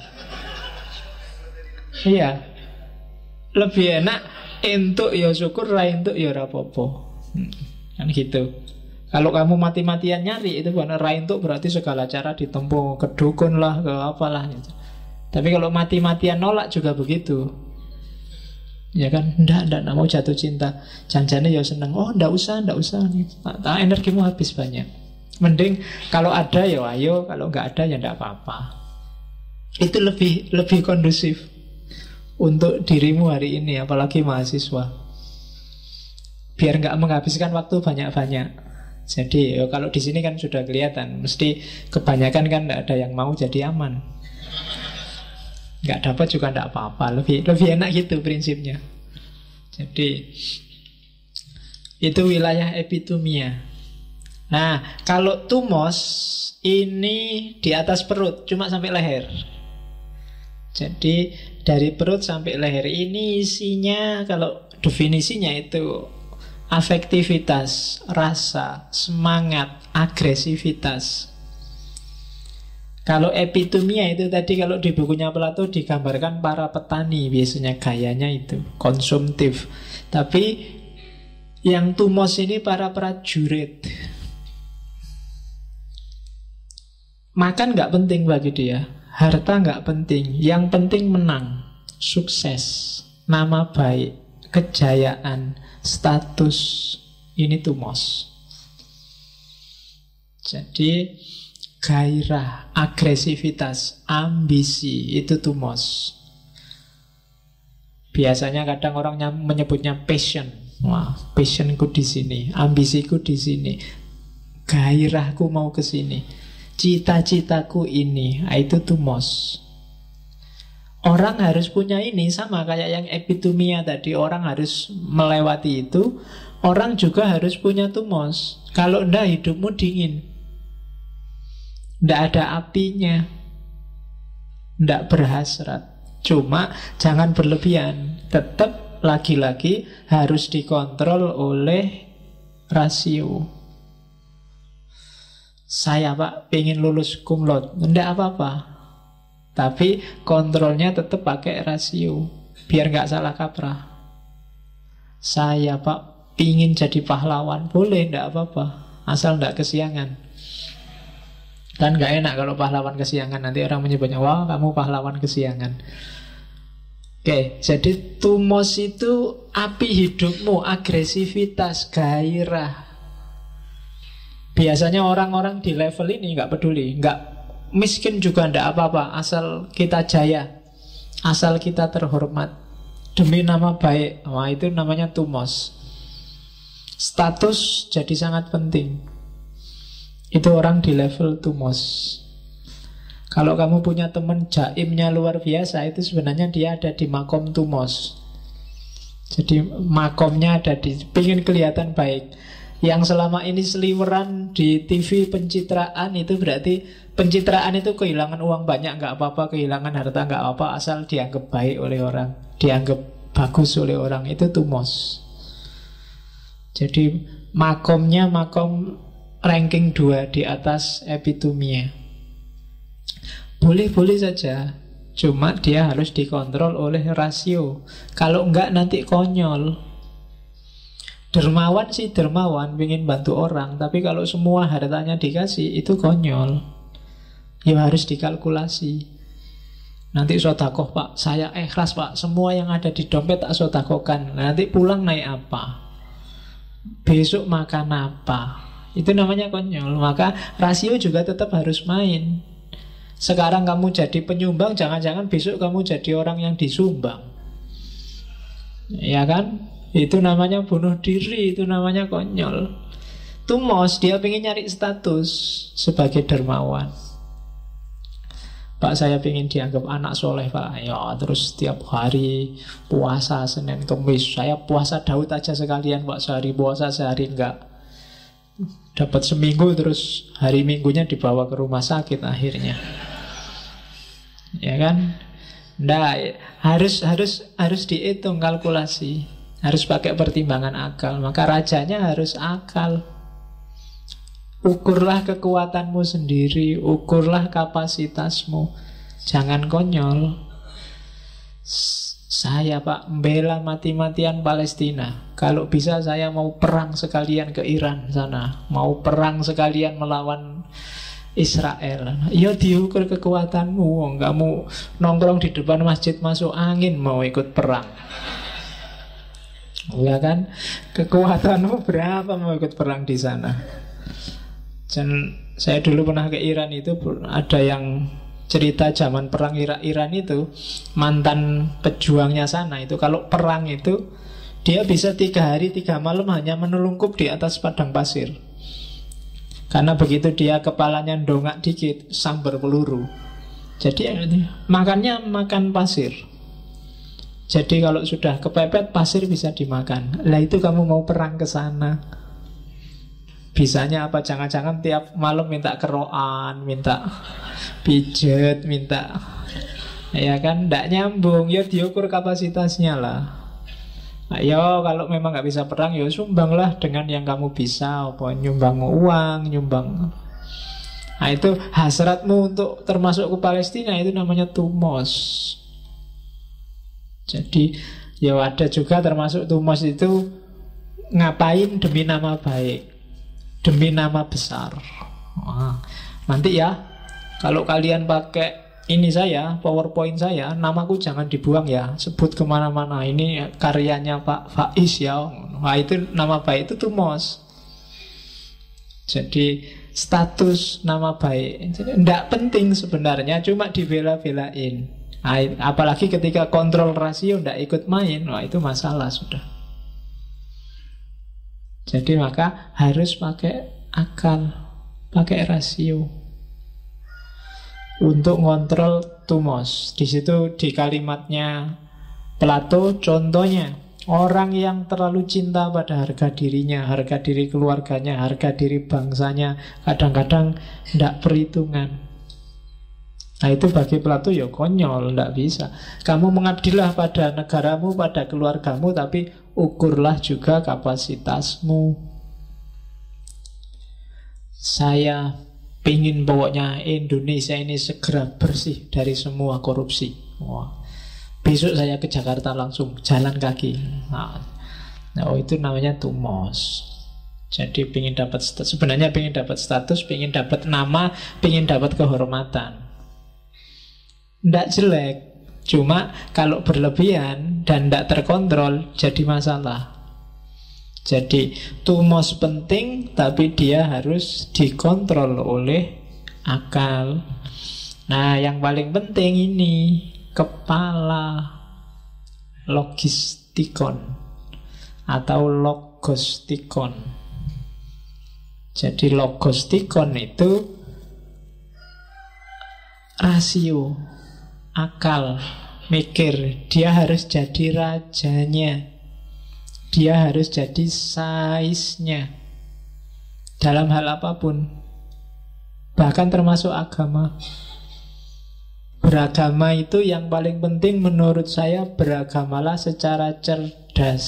Iya, lebih enak entuk ya syukur, ra entuk ya rapopo. Kan gitu. Kalau kamu mati-matian nyari itu bukan ra entuk, berarti segala cara ditempuh, ke dukun lah, ke apalah gitu. Tapi kalau mati-matian nolak juga begitu. Ya kan, ndak mau jatuh cinta. Janjane ya seneng. Oh, ndak usah. Nah, energimu habis banyak. Mending kalau ada ya ayo, kalau nggak ada ya ndak apa-apa. Itu lebih kondusif untuk dirimu hari ini, apalagi mahasiswa. Biar nggak menghabiskan waktu banyak-banyak. Jadi kalau di sini kan sudah kelihatan, mesti kebanyakan kan nggak ada yang mau, jadi aman. Nggak dapat juga nggak apa-apa, lebih enak gitu prinsipnya. Jadi itu wilayah epitumia. Nah, kalau tumos ini di atas perut, cuma sampai leher. Jadi dari perut sampai leher ini isinya, kalau definisinya itu afektivitas, rasa, semangat, agresivitas. Kalau epitumia itu tadi kalau di bukunya Plato digambarkan para petani, biasanya gayanya itu konsumtif. Tapi yang tumos ini para prajurit. Makan nggak penting bagi dia, harta nggak penting, yang penting menang, sukses, nama baik, kejayaan, status. Ini tumos. Jadi gairah, agresivitas, ambisi, itu tumos. Biasanya kadang orang menyebutnya passion. Wah, passionku di sini, ambisiku di sini, gairahku mau ke sini, cita-citaku ini. Itu tumos. Orang harus punya ini, sama kayak yang epitumia tadi. Orang harus melewati itu. Orang juga harus punya tumos. Kalau enggak hidupmu dingin, enggak ada apinya, enggak berhasrat. Cuma jangan berlebihan. Tetap lagi-lagi harus dikontrol oleh rasio. Saya Pak pengen lulus cum laude, enggak apa-apa, tapi kontrolnya tetap pakai rasio, biar nggak salah kaprah. Saya Pak pingin jadi pahlawan, boleh, ndak apa-apa, asal ndak kesiangan. Kan nggak enak kalau pahlawan kesiangan, nanti orang menyebutnya, wah kamu pahlawan kesiangan. Oke, jadi tumos itu api hidupmu, agresivitas, gairah. Biasanya orang-orang di level ini nggak peduli, nggak miskin juga ndak apa-apa, asal kita jaya, asal kita terhormat, demi nama baik. Wah, itu namanya tumos. Status jadi sangat penting. Itu orang di level tumos. Kalau kamu punya teman jaimnya luar biasa, itu sebenarnya dia ada di makom tumos. Jadi makomnya ada di, pengen kelihatan baik. Yang selama ini seliweran di TV pencitraan, itu berarti pencitraan itu kehilangan uang banyak nggak apa-apa, kehilangan harta nggak apa-apa, asal dianggap baik oleh orang, dianggap bagus oleh orang. Itu tumos. Jadi makomnya makom ranking 2 di atas epitumia. Boleh-boleh saja, cuma dia harus dikontrol oleh rasio. Kalau enggak nanti konyol. Dermawan sih dermawan, ingin bantu orang, tapi kalau semua hartanya dikasih, itu konyol. Ya harus dikalkulasi. Nanti sodakoh Pak, saya ikhlas Pak, semua yang ada di dompet tak sodakohkan. Nanti pulang naik apa? Besok makan apa? Itu namanya konyol. Maka rasio juga tetap harus main. Sekarang kamu jadi penyumbang, jangan-jangan besok kamu jadi orang yang disumbang. Ya kan? Itu namanya bunuh diri, itu namanya konyol. Tumos, dia pengen nyari status sebagai dermawan. Pak, saya pengen dianggap anak soleh Pak. Ya terus setiap hari puasa Senin Kemis. Saya puasa Daud aja sekalian Pak, sehari puasa sehari enggak. Dapat seminggu terus hari minggunya dibawa ke rumah sakit akhirnya. Ya kan? Nggak, harus dihitung kalkulasi. Harus pakai pertimbangan akal. Maka rajanya harus akal. Ukurlah kekuatanmu sendiri, ukurlah kapasitasmu. Jangan konyol. Saya Pak membela mati-matian Palestina. Kalau bisa saya mau perang sekalian ke Iran sana, mau perang sekalian melawan Israel. Ya diukur kekuatanmu. Kamu nongkrong di depan masjid masuk angin mau ikut perang. Ya kan? Kekuatanmu berapa mau ikut perang di sana? Dan saya dulu pernah ke Iran itu, ada yang cerita zaman perang Iran itu, mantan pejuangnya sana itu kalau perang itu dia bisa 3 hari 3 malam hanya menelungkup di atas padang pasir. Karena begitu dia kepalanya dongak dikit sambar peluru. Jadi makannya makan pasir. Jadi kalau sudah kepepet pasir bisa dimakan. Lah itu kamu mau perang ke sana. Bisanya apa? Jangan-jangan tiap malam minta keroan, minta pijet, minta, ya kan? Nggak nyambung. Ya diukur kapasitasnya lah. Ayo kalau memang nggak bisa perang, ya sumbanglah dengan yang kamu bisa. Apa nyumbang uang, nyumbang. Nah itu hasratmu untuk termasuk ke Palestina, itu namanya tumos. Jadi ya ada juga termasuk tumos itu ngapain demi nama baik, demi nama besar. Wah, nanti ya kalau kalian pakai ini saya, PowerPoint saya, namaku jangan dibuang ya, sebut kemana-mana. Ini karyanya Pak Faiz ya. Wah itu nama baik, itu tumos. Jadi status nama baik tidak penting sebenarnya, cuma dibela-belain. Nah, apalagi ketika kontrol rasio tidak ikut main, wah itu masalah sudah. Jadi maka harus pakai akal, pakai rasio untuk ngontrol tumos. Di situ di kalimatnya Plato contohnya orang yang terlalu cinta pada harga dirinya, harga diri keluarganya, harga diri bangsanya, kadang-kadang tidak perhitungan. Nah itu bagi Plato ya konyol, tidak bisa. Kamu mengabdilah pada negaramu, pada keluargamu, tapi ukurlah juga kapasitasmu. Saya pingin pokoknya Indonesia ini segera bersih dari semua korupsi. Wah, besok saya ke Jakarta langsung jalan kaki. Nah, itu namanya tumos. Jadi sebenarnya pingin dapat status, pingin dapat nama, pingin dapat kehormatan. Tidak jelek, cuma kalau berlebihan dan tidak terkontrol jadi masalah. Jadi tumos penting, tapi dia harus dikontrol oleh akal. Nah yang paling penting ini kepala, logistikon atau logostikon. Jadi logostikon itu rasio, akal, mikir. Dia harus jadi rajanya, dia harus jadi saiznya dalam hal apapun, bahkan termasuk agama. Beragama itu yang paling penting menurut saya, beragamalah secara cerdas.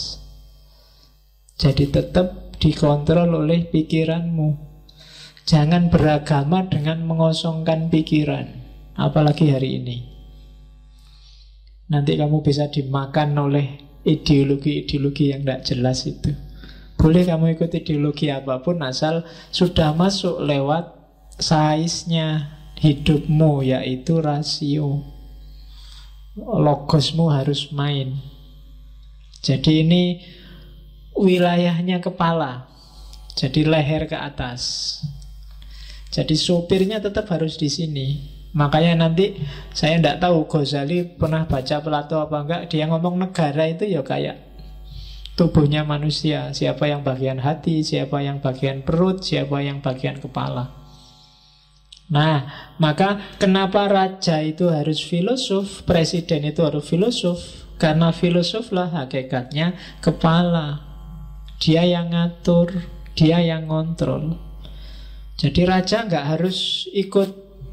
Jadi tetap dikontrol oleh pikiranmu. Jangan beragama dengan mengosongkan pikiran. Apalagi hari ini. Nanti kamu bisa dimakan oleh ideologi-ideologi yang tidak jelas itu. Boleh kamu ikut ideologi apapun asal sudah masuk lewat saiznya hidupmu, yaitu rasio. Logosmu harus main. Jadi ini wilayahnya kepala. Jadi leher ke atas. Jadi sopirnya tetap harus di sini. Makanya nanti saya tidak tahu Ghazali pernah baca Plato apa enggak. Dia ngomong negara itu ya kayak tubuhnya manusia. Siapa yang bagian hati, siapa yang bagian perut, siapa yang bagian kepala. Nah, maka kenapa raja itu harus filosof, presiden itu harus filosof? Karena filosof lah hakikatnya kepala. Dia yang ngatur, dia yang ngontrol. Jadi raja nggak harus ikut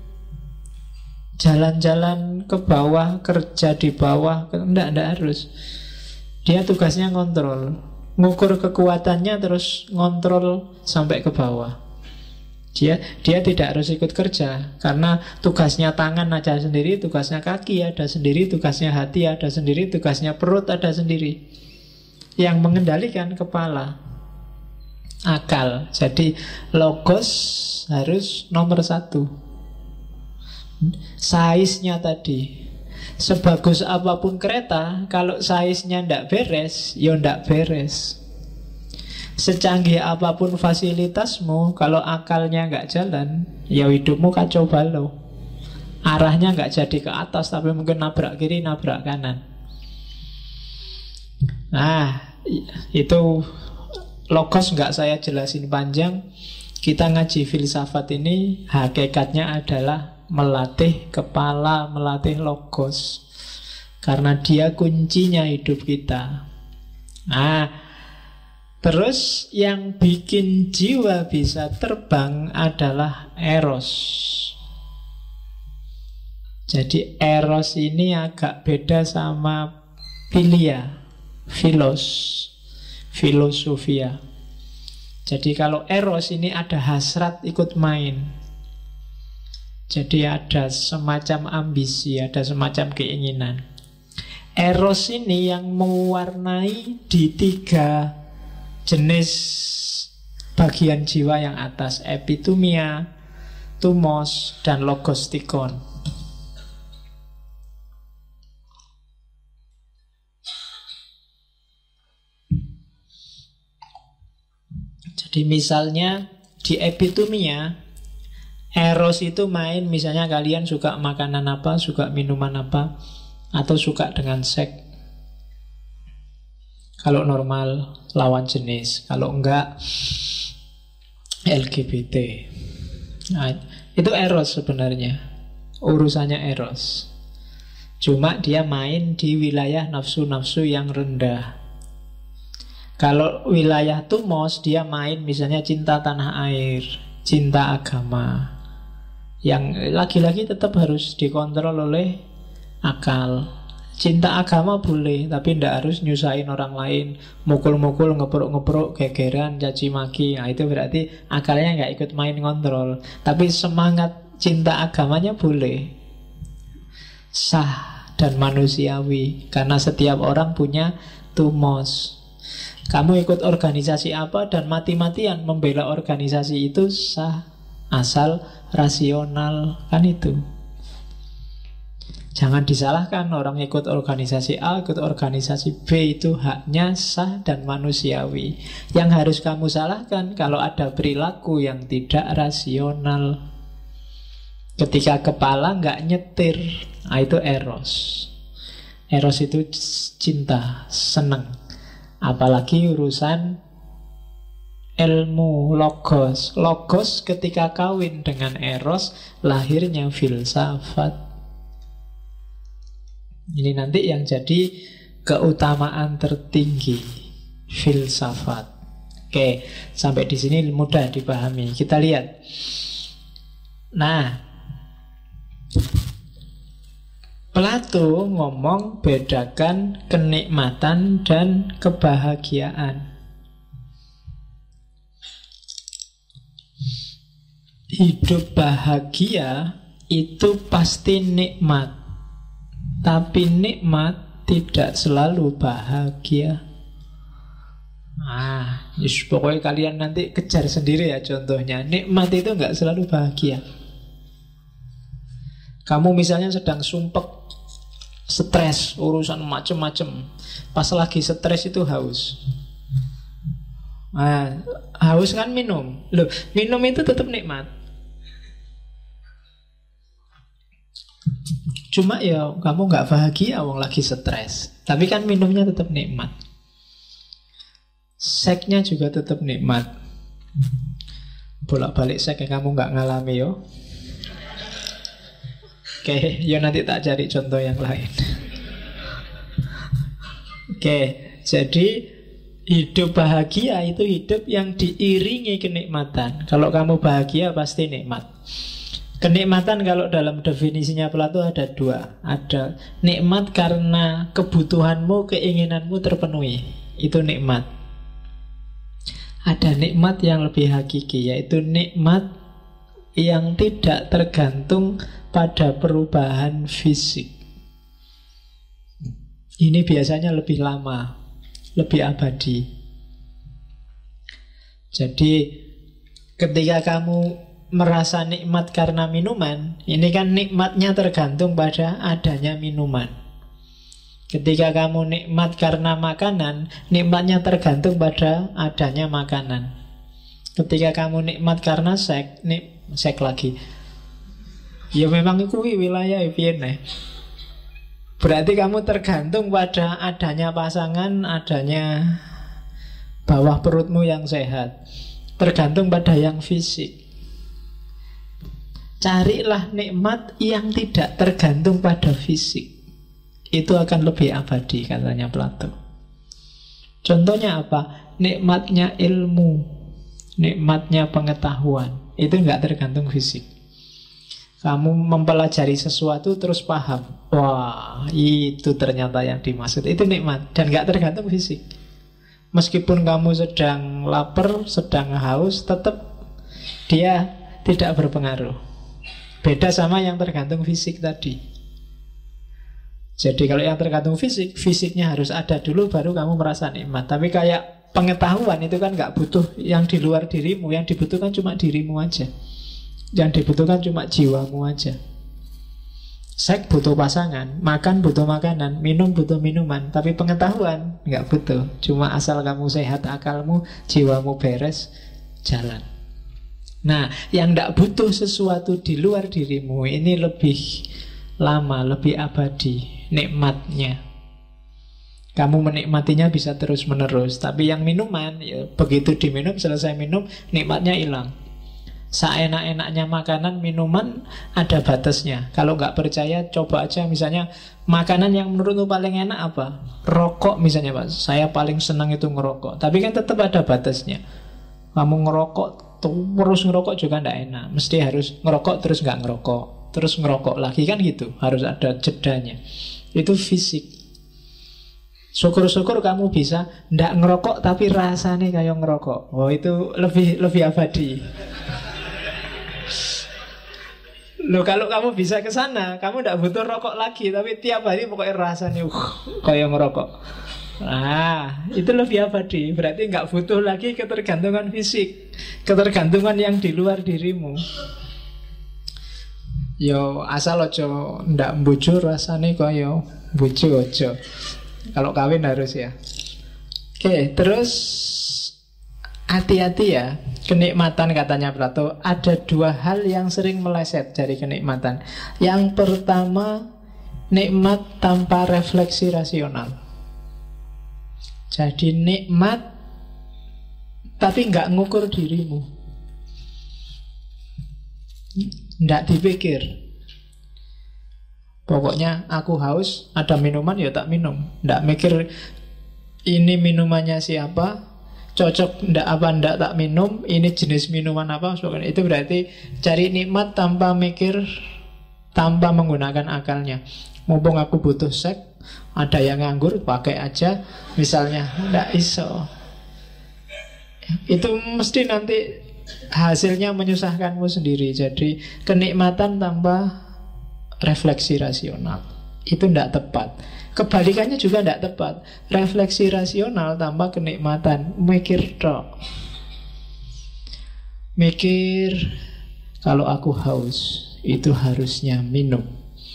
jalan-jalan ke bawah, kerja di bawah, enggak harus. Dia tugasnya ngontrol, ngukur kekuatannya terus ngontrol sampai ke bawah. Dia tidak harus ikut kerja, karena tugasnya tangan ada sendiri, tugasnya kaki ada sendiri, tugasnya hati ada sendiri, tugasnya perut ada sendiri. Yang mengendalikan kepala, akal. Jadi logos harus nomor satu. Size-nya tadi, sebagus apapun kereta, kalau size-nya ndak beres, ya ndak beres. Secanggih apapun fasilitasmu, kalau akalnya nggak jalan, ya hidupmu kacau balau. Arahnya nggak jadi ke atas, tapi mungkin nabrak kiri, nabrak kanan. Nah, itu logos nggak saya jelasin panjang. Kita ngaji filsafat ini, hakikatnya adalah melatih kepala, melatih logos. Karena dia kuncinya hidup kita. Nah, terus yang bikin jiwa bisa terbang adalah eros. Jadi eros ini agak beda sama philia, filosofia. Jadi kalau eros ini ada hasrat ikut main. Jadi ada semacam ambisi, ada semacam keinginan. Eros ini yang mewarnai di 3 jenis bagian jiwa yang atas, epitumia, tumos, dan logostikon. Jadi misalnya di epitumia, eros itu main, misalnya kalian suka makanan apa, suka minuman apa, atau suka dengan seks. Kalau normal lawan jenis, kalau enggak LGBT. Nah, itu eros sebenarnya. Urusannya eros. Cuma dia main di wilayah nafsu-nafsu yang rendah. Kalau wilayah tumos, dia main misalnya cinta tanah air, cinta agama, yang lagi-lagi tetap harus dikontrol oleh akal. Cinta agama boleh, tapi tidak harus nyusahin orang lain, mukul-mukul, ngepruk-ngepruk, gegeran, caci maki. Nah, itu berarti akalnya nggak ikut main kontrol. Tapi semangat cinta agamanya boleh, sah dan manusiawi, karena setiap orang punya tumos. Kamu ikut organisasi apa dan mati-matian membela organisasi itu sah, asal rasional, kan itu. Jangan disalahkan orang ikut organisasi A, ikut organisasi B, itu haknya sah dan manusiawi. Yang harus kamu salahkan kalau ada perilaku yang tidak rasional. Ketika kepala nggak nyetir, nah itu eros. Eros itu cinta, seneng. Apalagi urusan ilmu, logos. Logos ketika kawin dengan eros, lahirnya filsafat. Ini nanti yang jadi keutamaan tertinggi, filsafat. Oke, sampai di sini mudah dipahami. Kita lihat. Nah, Plato ngomong bedakan kenikmatan dan kebahagiaan. Hidup bahagia itu pasti nikmat, tapi nikmat tidak selalu bahagia. Pokoknya kalian nanti kejar sendiri ya contohnya. Nikmat itu nggak selalu bahagia. Kamu misalnya sedang sumpek, stres, urusan macem-macem. Pas lagi stres itu haus. Haus kan minum. Loh, minum itu tetap nikmat. Cuma ya kamu nggak bahagia wong lagi stres. Tapi kan minumnya tetap nikmat. Seksnya juga tetap nikmat. Bolak-balik seks yang kamu nggak ngalami yo. Oke, ya nanti tak cari contoh yang lain. Oke, jadi Hidup bahagia itu hidup yang diiringi kenikmatan. Kalau kamu bahagia pasti nikmat. Kenikmatan kalau dalam definisinya Plato ada dua. Ada nikmat karena kebutuhanmu, keinginanmu terpenuhi. Itu nikmat. Ada nikmat yang lebih hakiki, yaitu nikmat yang tidak tergantung pada perubahan fisik. Ini biasanya lebih lama, lebih abadi. Jadi ketika kamu merasa nikmat karena minuman, ini kan nikmatnya tergantung pada adanya minuman. Ketika kamu nikmat karena makanan, nikmatnya tergantung pada adanya makanan. Ketika kamu nikmat karena seks, seks lagi, ya memang itu wilayah piye. Berarti kamu tergantung pada adanya pasangan, adanya bawah perutmu yang sehat. Tergantung pada yang fisik. Carilah nikmat yang tidak tergantung pada fisik. Itu akan lebih abadi, katanya Plato. Contohnya apa? Nikmatnya ilmu, nikmatnya pengetahuan. Itu nggak tergantung fisik. Kamu mempelajari sesuatu terus paham, wah itu ternyata yang dimaksud. Itu nikmat dan nggak tergantung fisik. Meskipun kamu sedang lapar, sedang haus, tetap dia tidak berpengaruh. Beda sama yang tergantung fisik tadi. Jadi kalau yang tergantung fisik, fisiknya harus ada dulu baru kamu merasa nikmat. Tapi kayak pengetahuan itu kan nggak butuh yang di luar dirimu. Yang dibutuhkan cuma dirimu aja. Yang dibutuhkan cuma jiwamu aja. Seks butuh pasangan, makan butuh makanan, minum butuh minuman. Tapi pengetahuan nggak butuh. Cuma asal kamu sehat, akalmu, jiwamu beres, jalan. Nah, yang nggak butuh sesuatu di luar dirimu, ini lebih lama, lebih abadi nikmatnya. Kamu menikmatinya bisa terus menerus. Tapi yang minuman, ya, begitu diminum, selesai minum, nikmatnya hilang. Seenak-enaknya makanan, minuman ada batasnya. Kalau nggak percaya, coba aja misalnya makanan yang menurutmu paling enak apa? Rokok misalnya, Pak. Saya paling senang itu ngerokok. Tapi kan tetap ada batasnya. Kamu ngerokok terus ngerokok juga nggak enak. Mesti harus ngerokok terus nggak ngerokok, terus ngerokok lagi, kan gitu. Harus ada jedanya. Itu fisik. Syukur-syukur kamu bisa ndak ngerokok tapi rasanya kayak ngerokok. Oh, itu lebih abadi. Loh, kalau kamu bisa ke sana, kamu ndak butuh rokok lagi, tapi tiap hari pokoknya rasanya kayak ngerokok. Nah, itu lebih abadi. Berarti nggak butuh lagi ketergantungan fisik, ketergantungan yang di luar dirimu. Yo asal ojo ndak mbujur rasane kaya bojo ojo. Kalau kawin harus ya. Oke, terus hati-hati ya. Kenikmatan katanya Plato, ada dua hal yang sering meleset dari kenikmatan. Yang pertama, nikmat tanpa refleksi rasional. Jadi nikmat tapi nggak ngukur dirimu. Nggak dipikir. Pokoknya aku haus, ada minuman ya tak minum. Nggak mikir ini minumannya siapa, cocok ndak tak minum, ini jenis minuman apa. Itu berarti cari nikmat tanpa mikir, tanpa menggunakan akalnya. Mumpung aku butuh seks, ada yang nganggur, pakai aja misalnya. Ndak iso. Itu mesti nanti hasilnya menyusahkanmu sendiri. Jadi kenikmatan tanpa refleksi rasional itu tidak tepat. Kebalikannya juga tidak tepat. Refleksi rasional tanpa kenikmatan, mikir tok. Mikir, kalau aku haus itu harusnya minum.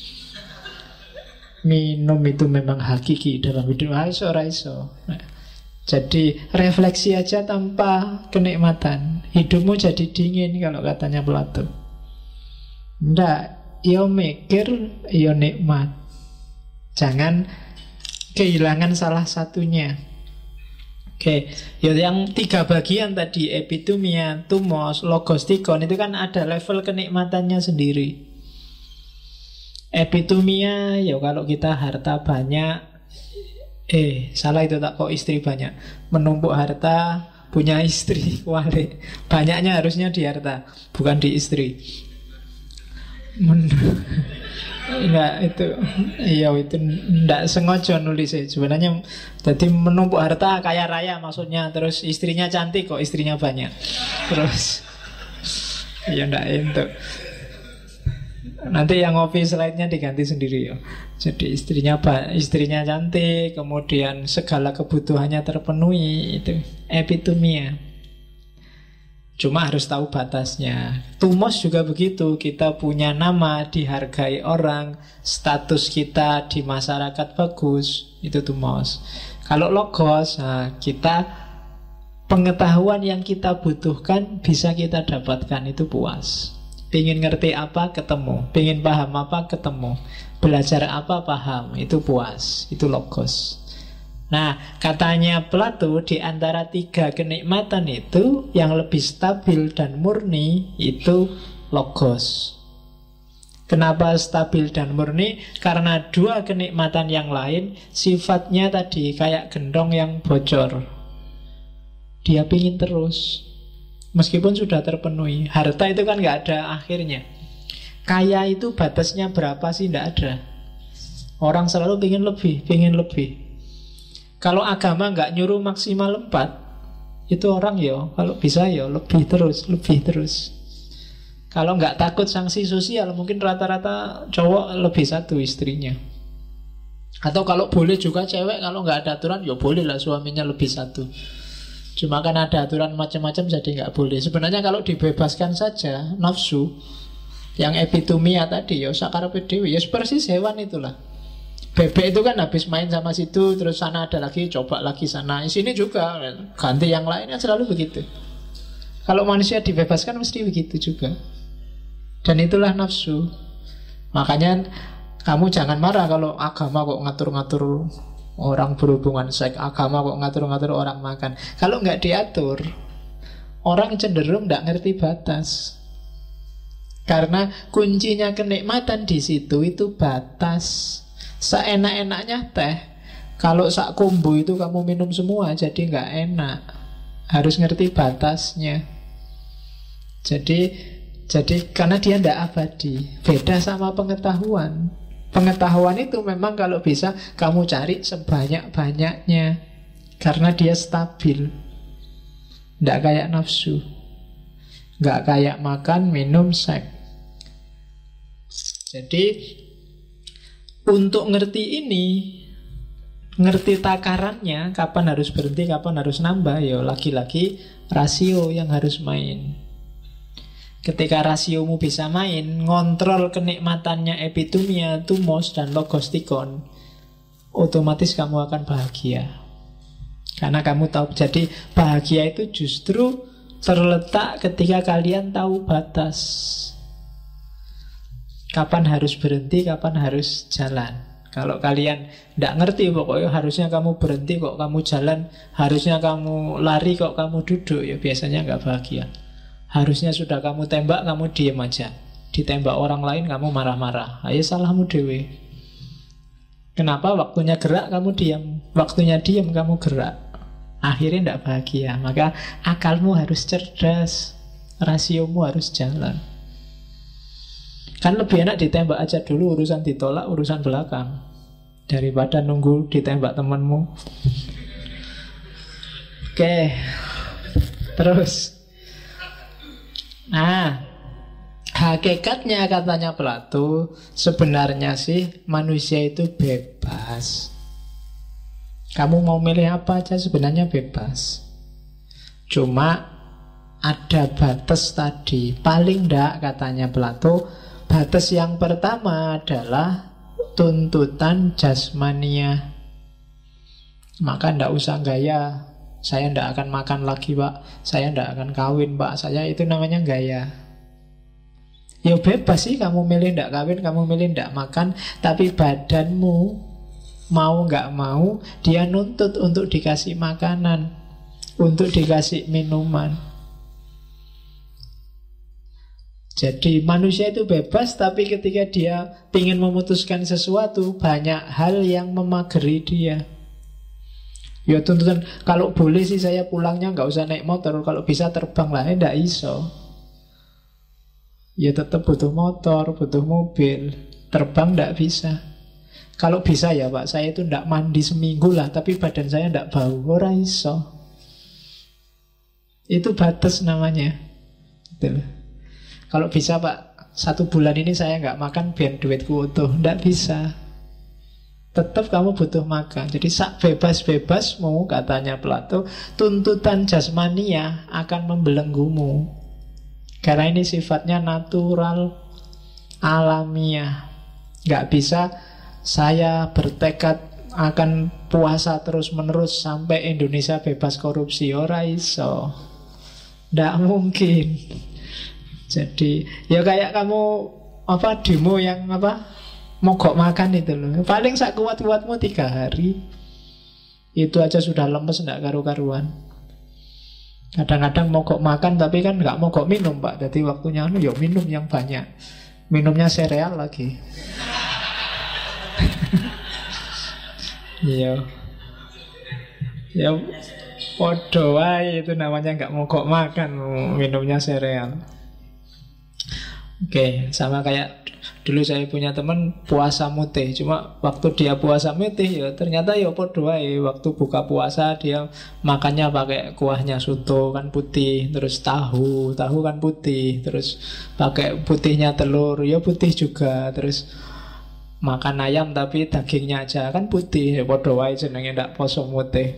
Minum itu memang hakiki dalam hidup. Raiso. Jadi refleksi aja tanpa kenikmatan, hidupmu jadi dingin kalau katanya Plato. Ndak, yo mikir, yo nikmat. Jangan kehilangan salah satunya. Oke, ya yang tiga bagian tadi, epitumia, tumos, logostikon, itu kan ada level kenikmatannya sendiri. Epitumia, ya kalau kita harta banyak, Salah itu tak, kok istri banyak. Menumpuk harta, punya istri, wale. Banyaknya harusnya di harta, bukan di istri. Enggak, itu iya, itu enggak sengaja nulis sebenarnya. Jadi menumpuk harta kaya raya maksudnya. Terus istrinya cantik, kok istrinya banyak. Terus ya enggak itu. Nanti yang ngopi slide-nya diganti sendiri ya. Jadi istrinya cantik, kemudian segala kebutuhannya terpenuhi, itu epitomia. Cuma harus tahu batasnya. Tumos juga begitu. Kita punya nama, dihargai orang, status kita di masyarakat bagus, itu tumos. Kalau logos, kita pengetahuan yang kita butuhkan bisa kita dapatkan, itu puas. Pengen ngerti apa, ketemu. Pengen paham apa, ketemu. Belajar apa, paham. Itu puas, itu logos. Nah, katanya Plato, di antara 3 kenikmatan itu yang lebih stabil dan murni itu logos. Kenapa stabil dan murni? Karena 2 kenikmatan yang lain sifatnya tadi kayak gendong yang bocor. Dia pingin terus, meskipun sudah terpenuhi. Harta itu kan gak ada akhirnya. Kaya itu batasnya berapa sih? Tidak ada. Orang selalu pingin lebih, pingin lebih. Kalau agama nggak nyuruh maksimal 4, itu orang ya kalau bisa ya lebih terus, lebih terus. Kalau nggak takut sanksi sosial, mungkin rata-rata cowok lebih 1 istrinya. Atau kalau boleh juga cewek, kalau nggak ada aturan ya boleh lah suaminya lebih 1. Cuma kan ada aturan macam-macam jadi nggak boleh. Sebenarnya kalau dibebaskan saja nafsu, yang epitomia tadi ya sakarepe dhewe, ya persis hewan itulah. Bebek itu kan habis main sama situ, terus sana ada lagi, coba lagi sana. Di sini juga ganti yang lainnya, selalu begitu. Kalau manusia dibebaskan mesti begitu juga. Dan itulah nafsu. Makanya kamu jangan marah kalau agama kok ngatur-ngatur orang berhubungan seks, agama kok ngatur-ngatur orang makan. Kalau nggak diatur, orang cenderung nggak ngerti batas. Karena kuncinya kenikmatan di situ itu batas. Seenak-enaknya teh, kalau sak kumbu itu kamu minum semua, jadi nggak enak. Harus ngerti batasnya. Jadi karena dia ndak abadi. Beda sama pengetahuan. Pengetahuan itu memang kalau bisa kamu cari sebanyak-banyaknya, karena dia stabil. Ndak kayak nafsu, nggak kayak makan, minum, seks. Jadi untuk ngerti ini, ngerti takarannya, kapan harus berhenti, kapan harus nambah, ya lagi-lagi rasio yang harus main. Ketika rasiomu bisa main, ngontrol kenikmatannya epitomia, tumos, dan logostikon, otomatis kamu akan bahagia. Karena kamu tahu, jadi bahagia itu justru terletak ketika kalian tahu batas. Kapan harus berhenti, kapan harus jalan. Kalau kalian tidak ngerti, pokoknya harusnya kamu berhenti kok kamu jalan, harusnya kamu lari kok kamu duduk, ya biasanya nggak bahagia. Harusnya sudah kamu tembak, kamu diem aja. Ditembak orang lain, kamu marah-marah. Ayo salahmu dewe. Kenapa waktunya gerak kamu diam, waktunya diam kamu gerak? Akhirnya tidak bahagia. Maka akalmu harus cerdas, rasiomu harus jalan. Kan lebih enak ditembak aja dulu, urusan ditolak, urusan belakang, daripada nunggu ditembak temanmu. Oke, terus. Nah, hakikatnya katanya Plato, sebenarnya sih manusia itu bebas. Kamu mau milih apa aja sebenarnya bebas. Cuma ada batas tadi. Paling enggak katanya Plato, batas yang pertama adalah tuntutan jasmania. Maka ndak usah gaya, saya ndak akan makan lagi pak, saya ndak akan kawin pak, saya itu namanya gaya. Ya bebas sih kamu milih ndak kawin, kamu milih ndak makan, tapi badanmu mau nggak mau dia nuntut untuk dikasih makanan, untuk dikasih minuman. Jadi manusia itu bebas, tapi ketika dia ingin memutuskan sesuatu, banyak hal yang memageri dia. Ya tuntutan, kalau boleh sih saya pulangnya nggak usah naik motor, kalau bisa terbang lah, ndak iso. Ya tetap butuh motor, butuh mobil. Terbang ndak bisa. Kalau bisa ya Pak, saya itu ndak mandi seminggu lah, tapi badan saya ndak bau, ora iso. Itu batas namanya. Gitu. Kalau bisa Pak, 1 bulan ini saya nggak makan biar duitku utuh, ndak bisa. Tetap kamu butuh makan. Jadi sak bebas-bebasmu, katanya Plato, tuntutan jasmania akan membelenggumu. Karena ini sifatnya natural, alamiah. Gak bisa saya bertekad akan puasa terus-menerus sampai Indonesia bebas korupsi. Ora iso. Nggak mungkin. Jadi ya kayak kamu demo yang mogok makan itu loh. Paling sak kuat-kuatmu 3 hari. Itu aja sudah lemes, nggak karu-karuan. Kadang-kadang mogok makan tapi kan nggak mogok minum Pak. Jadi waktunya ya minum yang banyak. Minumnya sereal lagi. Iya. Ya podo wae itu namanya nggak mogok makan, minumnya sereal. Oke, sama kayak dulu saya punya teman puasa mutih. Cuma waktu dia puasa mutih ya ternyata ya podo wae. Waktu buka puasa dia makannya pakai kuahnya soto kan putih, terus tahu kan putih, terus pakai putihnya telur ya putih juga, terus makan ayam tapi dagingnya aja kan putih. Ya podo wae jenenge ndak poso mutih.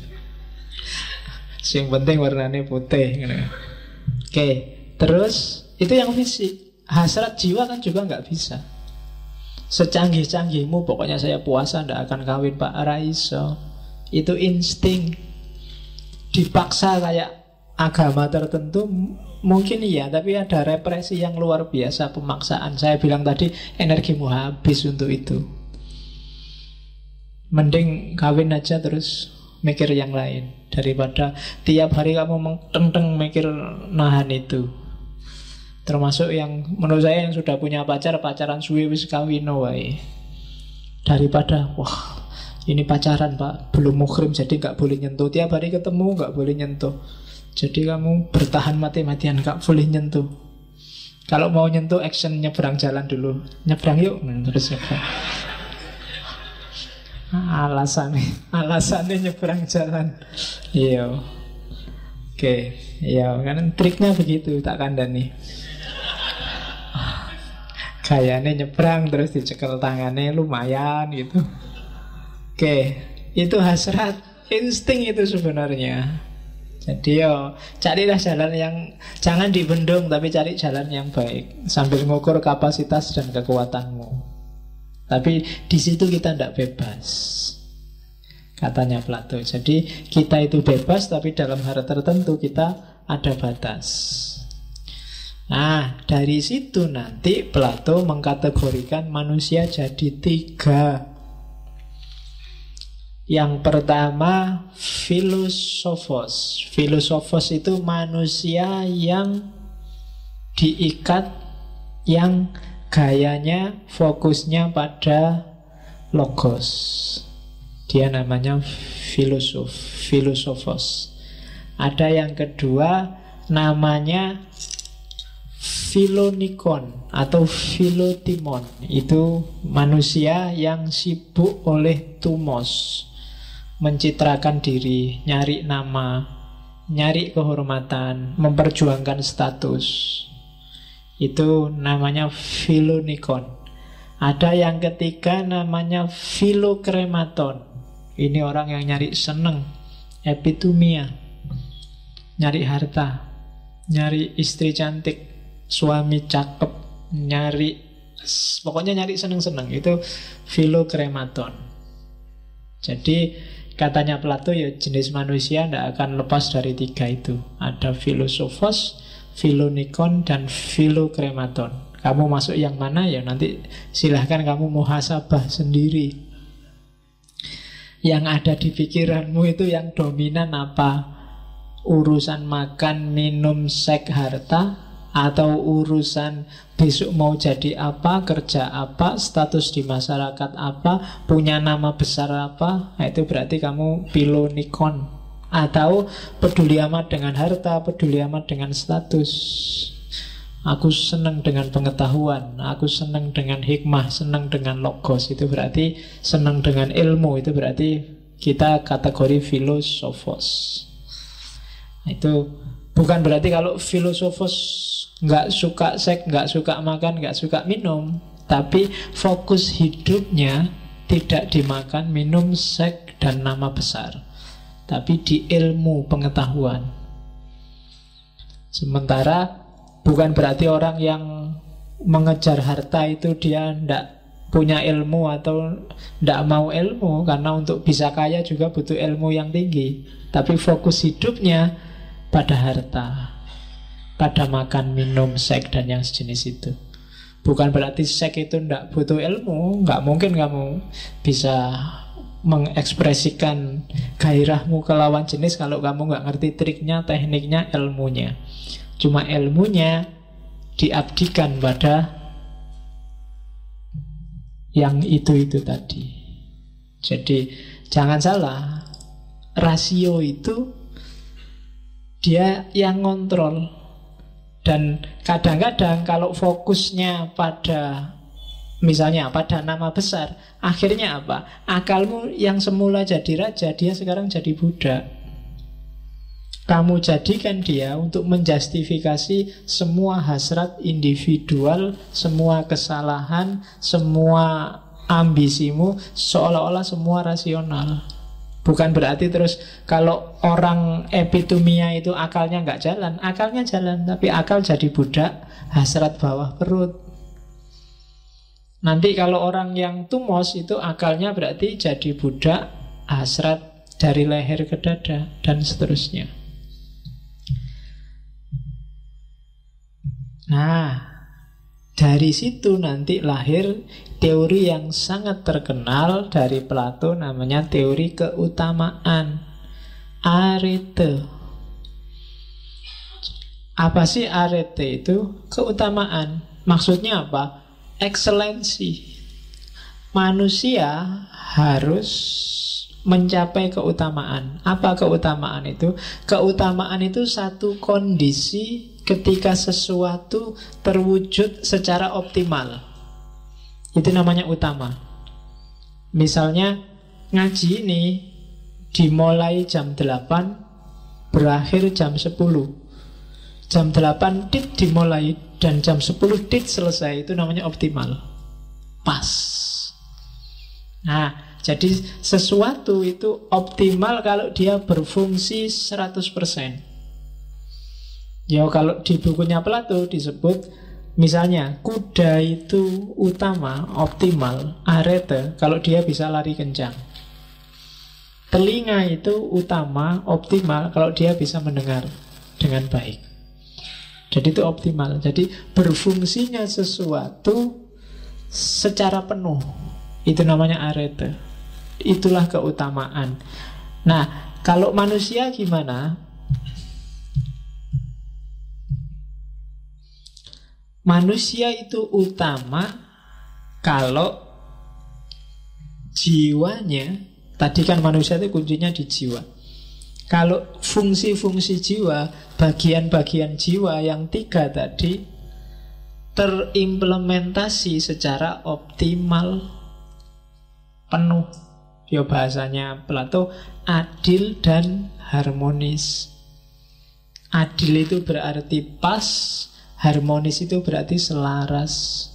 Yang penting warnanya putih. Oke, terus itu yang fisik. Hasrat jiwa kan juga nggak bisa. Secanggih-canggihmu pokoknya saya puasa ndak akan kawin Pak, raiso. Itu insting. Dipaksa kayak agama tertentu mungkin iya, tapi ada represi yang luar biasa, pemaksaan. Saya bilang tadi energimu habis untuk itu. Mending kawin aja terus mikir yang lain daripada tiap hari kamu mengteng-teng mikir nahan itu. Termasuk yang menurut saya yang sudah punya pacaran suwe wis kawin wae. Daripada wah ini pacaran Pak, belum muhrim jadi nggak boleh nyentuh, tiap hari ketemu nggak boleh nyentuh. Jadi kamu bertahan mati-matian nggak boleh nyentuh. Kalau mau nyentuh action nyebrang jalan dulu, nyebrang yuk, terus nyebrang. Alasannya nyebrang jalan. Iya. Oke, iya kan triknya begitu tak kandani. Kayaknya nyebrang terus dicekel tangannya lumayan gitu. Oke, itu hasrat, insting itu sebenarnya. Jadi carilah jalan yang jangan dibendung, tapi cari jalan yang baik sambil mengukur kapasitas dan kekuatanmu. Tapi di situ kita tidak bebas, katanya Plato. Jadi kita itu bebas, tapi dalam hal tertentu kita ada batas. Nah, dari situ nanti Plato mengkategorikan manusia jadi 3. Yang pertama, filosofos. Filosofos itu manusia yang diikat, yang gayanya fokusnya pada logos. Dia namanya filosofos. Ada yang kedua, namanya filonikon atau filotimon. Itu manusia yang sibuk oleh tumos, mencitrakan diri, nyari nama, nyari kehormatan, memperjuangkan status. Itu namanya filonikon. Ada yang ketiga namanya filokrematon. Ini orang yang nyari seneng, epitumia, nyari harta, nyari istri cantik, suami cakep, pokoknya nyari seneng-seneng. Itu filokrematon. Jadi katanya Plato ya jenis manusia tidak akan lepas dari 3 itu. Ada filosofos, filonikon, dan filokrematon. Kamu masuk yang mana ya nanti silahkan kamu muhasabah sendiri. Yang ada di pikiranmu itu yang dominan apa? Urusan makan, minum, seks, harta, atau urusan besok mau jadi apa, kerja apa, status di masyarakat apa, punya nama besar apa, nah, itu berarti kamu pilonikon. Atau peduli amat dengan harta, peduli amat dengan status. Aku senang dengan pengetahuan, aku senang dengan hikmah, senang dengan logos. Itu berarti senang dengan ilmu. Itu berarti kita kategori filosofos. Itu bukan berarti kalau filosofos nggak suka seks, nggak suka makan, nggak suka minum. Tapi fokus hidupnya tidak dimakan, minum, seks, dan nama besar, tapi di ilmu pengetahuan. Sementara bukan berarti orang yang mengejar harta itu dia tidak punya ilmu atau tidak mau ilmu, karena untuk bisa kaya juga butuh ilmu yang tinggi. Tapi fokus hidupnya pada harta, pada makan, minum, seks, dan yang sejenis itu. Bukan berarti seks itu tidak butuh ilmu. Nggak mungkin kamu bisa mengekspresikan gairahmu ke lawan jenis kalau kamu nggak ngerti triknya, tekniknya, ilmunya. Cuma ilmunya diabdikan pada yang itu tadi. Jadi jangan salah, rasio itu dia yang ngontrol. Dan kadang-kadang kalau fokusnya pada, misalnya pada nama besar, akhirnya apa? Akalmu yang semula jadi raja, dia sekarang jadi budak. Kamu jadikan dia untuk menjustifikasi semua hasrat individual, semua kesalahan, semua ambisimu, seolah-olah semua rasional. Bukan berarti terus kalau orang epitomia itu akalnya nggak jalan. Akalnya jalan, tapi akal jadi budak hasrat bawah perut. Nanti kalau orang yang tumos itu akalnya berarti jadi budak hasrat dari leher ke dada, dan seterusnya. Nah, dari situ nanti lahir teori yang sangat terkenal dari Plato, namanya teori keutamaan, arete. Apa sih arete itu? Keutamaan. Maksudnya apa? Ekselensi. Manusia harus mencapai keutamaan. Apa keutamaan itu? Keutamaan itu satu kondisi ketika sesuatu terwujud secara optimal. Itu namanya utama. Misalnya ngaji ini dimulai jam 8, berakhir jam 10. Jam 8 tit dimulai dan jam 10 tit selesai. Itu namanya optimal. Pas. Nah, jadi sesuatu itu optimal kalau dia berfungsi 100%. Ya kalau di bukunya Plato disebut, misalnya kuda itu utama, optimal, arete, kalau dia bisa lari kencang. Telinga itu utama, optimal, kalau dia bisa mendengar dengan baik. Jadi itu optimal. Jadi berfungsinya sesuatu secara penuh, itu namanya arete. Itulah keutamaan. Nah, kalau manusia gimana? Manusia itu utama kalau jiwanya, tadi kan manusia itu kuncinya di jiwa. Kalau fungsi-fungsi jiwa, bagian-bagian jiwa yang 3 tadi terimplementasi secara optimal, penuh. Ya bahasanya Plato, adil dan harmonis. Adil itu berarti pas, harmonis itu berarti selaras.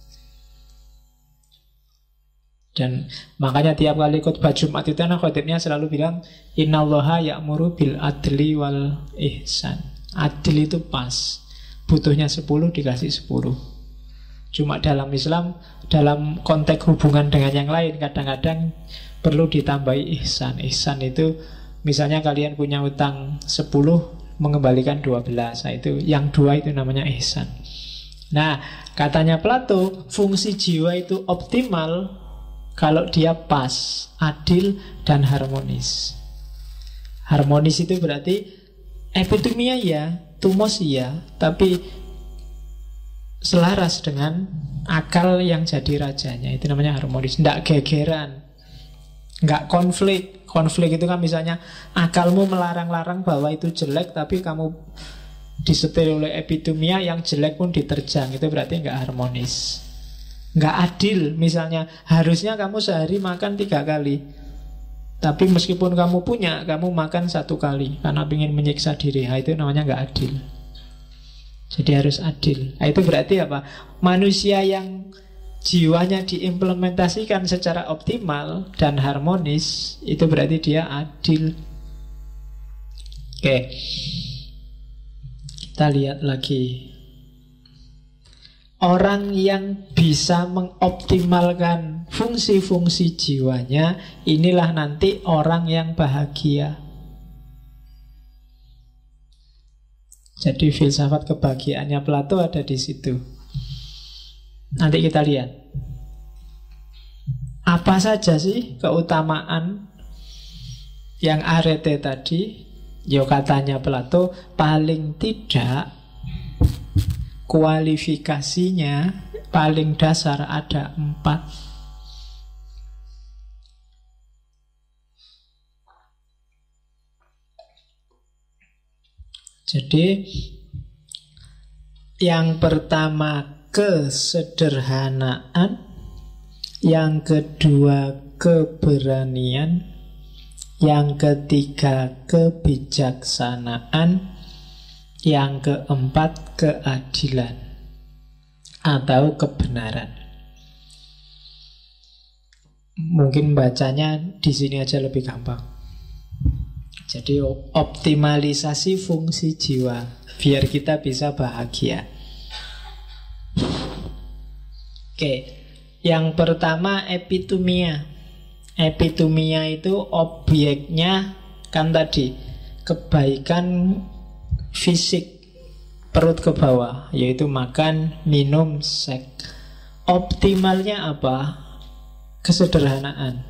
Dan makanya tiap kali khutbah Jumat itu anak khotibnya selalu bilang, innallaha ya'muru bil adli wal ihsan. Adil itu pas, butuhnya 10 dikasih 10. Cuma dalam Islam, dalam konteks hubungan dengan yang lain, kadang-kadang perlu ditambahi ihsan. Ihsan itu misalnya kalian punya utang 10, mengembalikan 12. Nah, itu yang 2 itu namanya ihsan. Nah, katanya Plato, fungsi jiwa itu optimal kalau dia pas, adil dan harmonis. Harmonis itu berarti epitomia ya, tumos ya, tapi selaras dengan akal yang jadi rajanya. Itu namanya harmonis. Tidak gegeran, nggak konflik. Konflik itu kan misalnya akalmu melarang-larang bahwa itu jelek, tapi kamu disetir oleh epitumia yang jelek pun diterjang. Itu berarti nggak harmonis, nggak adil. Misalnya harusnya kamu sehari makan 3 kali, tapi meskipun kamu punya, kamu makan 1 kali karena ingin menyiksa diri. Itu namanya nggak adil. Jadi harus adil. Itu berarti apa? Manusia yang jiwanya diimplementasikan secara optimal dan harmonis, itu berarti dia adil. Oke, kita lihat lagi. Orang yang bisa mengoptimalkan fungsi-fungsi jiwanya, inilah nanti orang yang bahagia. Jadi filsafat kebahagiaannya Plato ada di situ. Nanti kita lihat apa saja sih keutamaan yang arete tadi. Yo katanya Plato, paling tidak kualifikasinya paling dasar ada 4. Jadi yang pertama kesederhanaan, yang kedua keberanian, yang ketiga kebijaksanaan, yang keempat keadilan atau kebenaran. Mungkin bacanya di sini aja lebih gampang. Jadi optimalisasi fungsi jiwa biar kita bisa bahagia. Oke, yang pertama epitumia. Epitumia itu objeknya kan tadi kebaikan fisik, perut ke bawah, yaitu makan, minum, seks. Optimalnya apa? Kesederhanaan.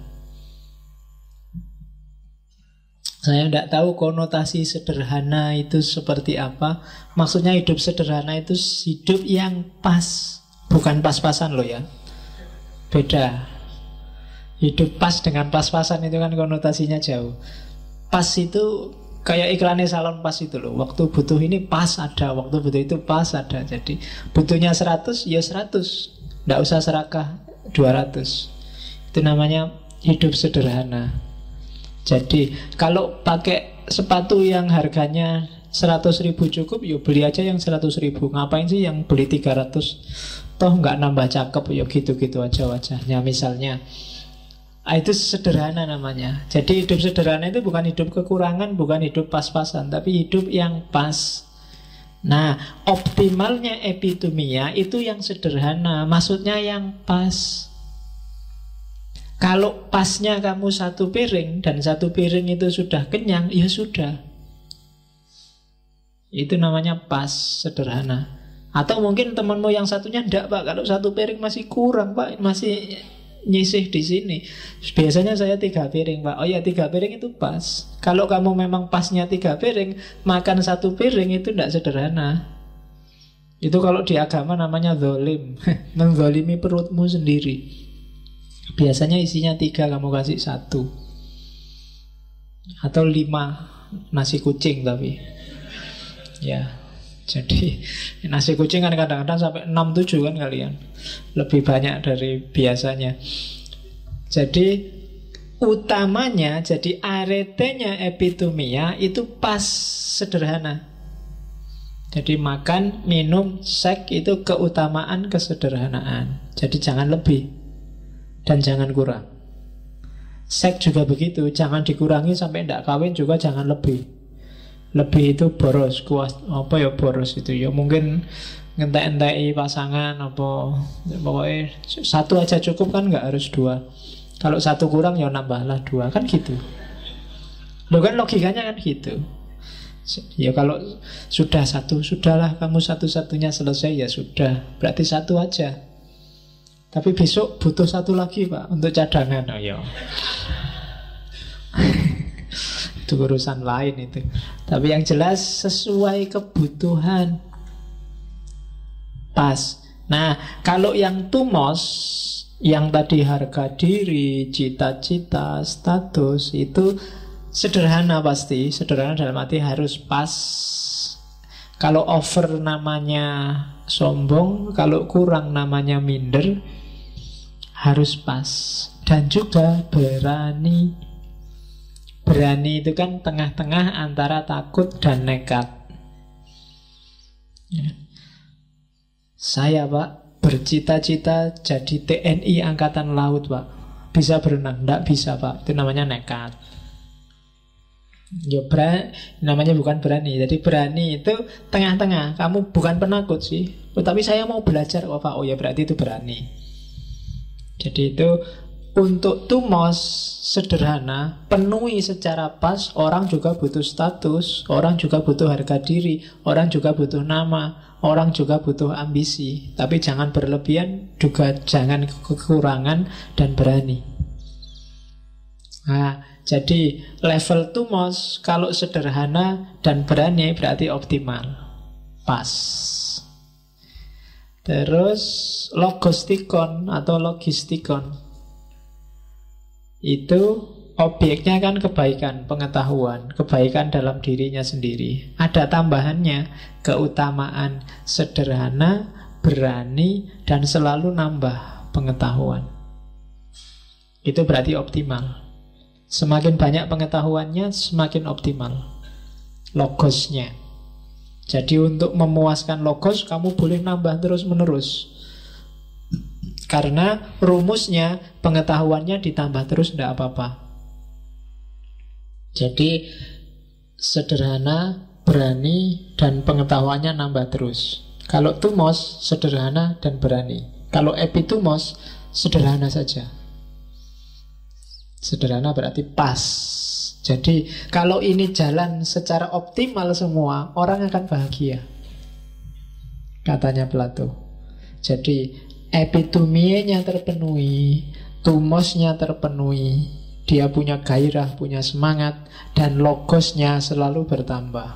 Saya tidak tahu konotasi sederhana itu seperti apa. Maksudnya hidup sederhana itu hidup yang pas, bukan pas-pasan loh ya. Beda. Hidup pas dengan pas-pasan itu kan konotasinya jauh. Pas itu kayak iklannya salon pas itu loh. Waktu butuh ini pas ada, waktu butuh itu pas ada. Jadi butuhnya 100 ya 100, tidak usah serakah 200. Itu namanya hidup sederhana. Jadi kalau pakai sepatu yang harganya 100.000 cukup, yuk beli aja yang 100.000. Ngapain sih yang beli 300? Toh nggak nambah cakep, yuk gitu-gitu aja wajahnya misalnya. Itu sederhana namanya. Jadi hidup sederhana itu bukan hidup kekurangan, bukan hidup pas-pasan, tapi hidup yang pas. Nah, optimalnya epitumia itu yang sederhana, maksudnya yang pas. Kalau pasnya kamu 1 piring dan 1 piring itu sudah kenyang, ya sudah. Itu namanya pas, sederhana. Atau mungkin temanmu yang satunya enggak, Pak, kalau 1 piring masih kurang, Pak, masih nyisih di sini. Biasanya saya 3 piring, Pak. Oh ya, 3 piring itu pas. Kalau kamu memang pasnya 3 piring, makan 1 piring itu enggak sederhana. Itu kalau di agama namanya zolim. Menzolimi perutmu sendiri. Biasanya isinya 3, kamu kasih 1 atau 5 nasi kucing tapi ya. Jadi nasi kucing kan kadang-kadang sampai 6-7 kan kalian. Lebih banyak dari biasanya. Jadi utamanya, jadi aretenya epitumia itu pas, sederhana. Jadi makan, minum, seks itu keutamaan kesederhanaan. Jadi jangan lebih dan jangan kurang. Seks juga begitu, jangan dikurangi sampai tidak kawin, juga jangan lebih. Lebih itu boros, kuas apa ya boros itu ya mungkin ngentek-entek pasangan apa, pokoknya 1 aja cukup kan, nggak harus 2. Kalau 1 kurang ya nambahlah 2 kan gitu. Loh kan logikanya kan gitu. Ya kalau sudah 1, sudahlah kamu satu-satunya selesai ya sudah, berarti 1 aja. Tapi besok butuh 1 lagi, Pak, untuk cadangan. Oh ya. Itu urusan lain itu. Tapi yang jelas sesuai kebutuhan. Pas. Nah, kalau yang tumos, yang tadi harga diri, cita-cita, status, itu sederhana pasti. Sederhana dalam arti harus pas. Kalau over namanya sombong, kalau kurang namanya minder. Harus pas. Dan juga berani. Berani itu kan tengah-tengah antara takut dan nekat. Ya. Saya Pak bercita-cita jadi TNI Angkatan Laut Pak. Bisa berenang? Tidak bisa Pak. Itu namanya nekat. Ya namanya bukan berani. Jadi berani itu tengah-tengah. Kamu bukan penakut sih. Tapi saya mau belajar kok Pak. Oh ya berarti itu berani. Jadi itu untuk tumos sederhana, penuhi secara pas. Orang juga butuh status, orang juga butuh harga diri, orang juga butuh nama, orang juga butuh ambisi. Tapi jangan berlebihan, juga jangan kekurangan, dan berani. Nah, jadi level tumos kalau sederhana dan berani berarti optimal, pas. Terus logostikon atau logistikon itu objeknya kan kebaikan, pengetahuan, kebaikan dalam dirinya sendiri. Ada tambahannya, keutamaan sederhana, berani, dan selalu nambah pengetahuan. Itu berarti optimal. Semakin banyak pengetahuannya, semakin optimal logosnya. Jadi untuk memuaskan logos, kamu boleh nambah terus-menerus. Karena rumusnya pengetahuannya ditambah terus tidak apa-apa. Jadi sederhana, berani, dan pengetahuannya nambah terus. Kalau tumos sederhana dan berani. Kalau epitumos sederhana saja. Sederhana berarti pas. Jadi kalau ini jalan secara optimal semua, orang akan bahagia, katanya Plato. Jadi epitumienya terpenuhi, tumosnya terpenuhi, dia punya gairah, punya semangat, dan logosnya selalu bertambah.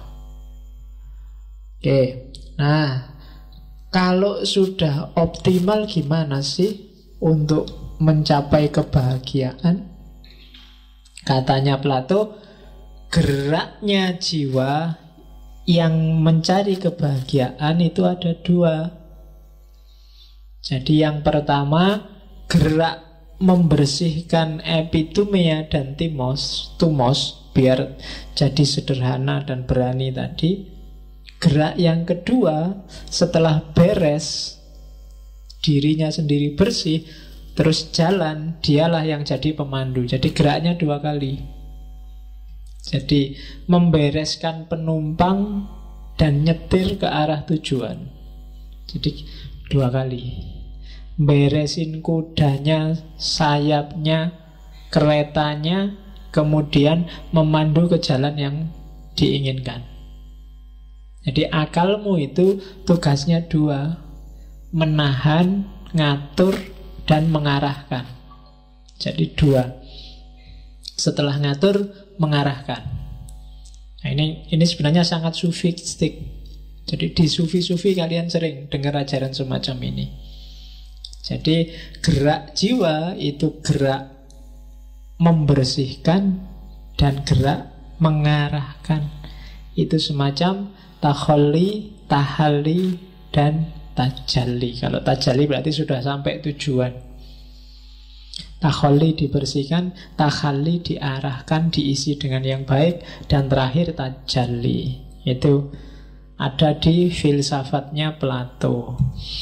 Oke, nah kalau sudah optimal gimana sih untuk mencapai kebahagiaan? Katanya Plato, geraknya jiwa yang mencari kebahagiaan itu ada dua. Jadi yang pertama, gerak membersihkan epitumia dan tumos, biar jadi sederhana dan berani tadi. Gerak yang kedua, setelah beres, dirinya sendiri bersih, terus jalan, dialah yang jadi pemandu. Jadi geraknya dua kali. Jadi membereskan penumpang dan nyetir ke arah tujuan. Jadi dua kali. Beresin kudanya, sayapnya, keretanya, kemudian memandu ke jalan yang diinginkan. Jadi akalmu itu tugasnya dua, menahan, ngatur, dan mengarahkan. Jadi dua. Setelah ngatur, mengarahkan. Nah, ini sebenarnya sangat sufistik. Jadi di sufi-sufi kalian sering dengar ajaran semacam ini. Jadi gerak jiwa itu gerak membersihkan dan gerak mengarahkan. Itu semacam takholli, tahalli, dan tajalli. Kalau tajalli berarti sudah sampai tujuan. Takholli dibersihkan, tahalli diarahkan, diisi dengan yang baik, dan terakhir tajalli. Itu ada di filsafatnya Plato.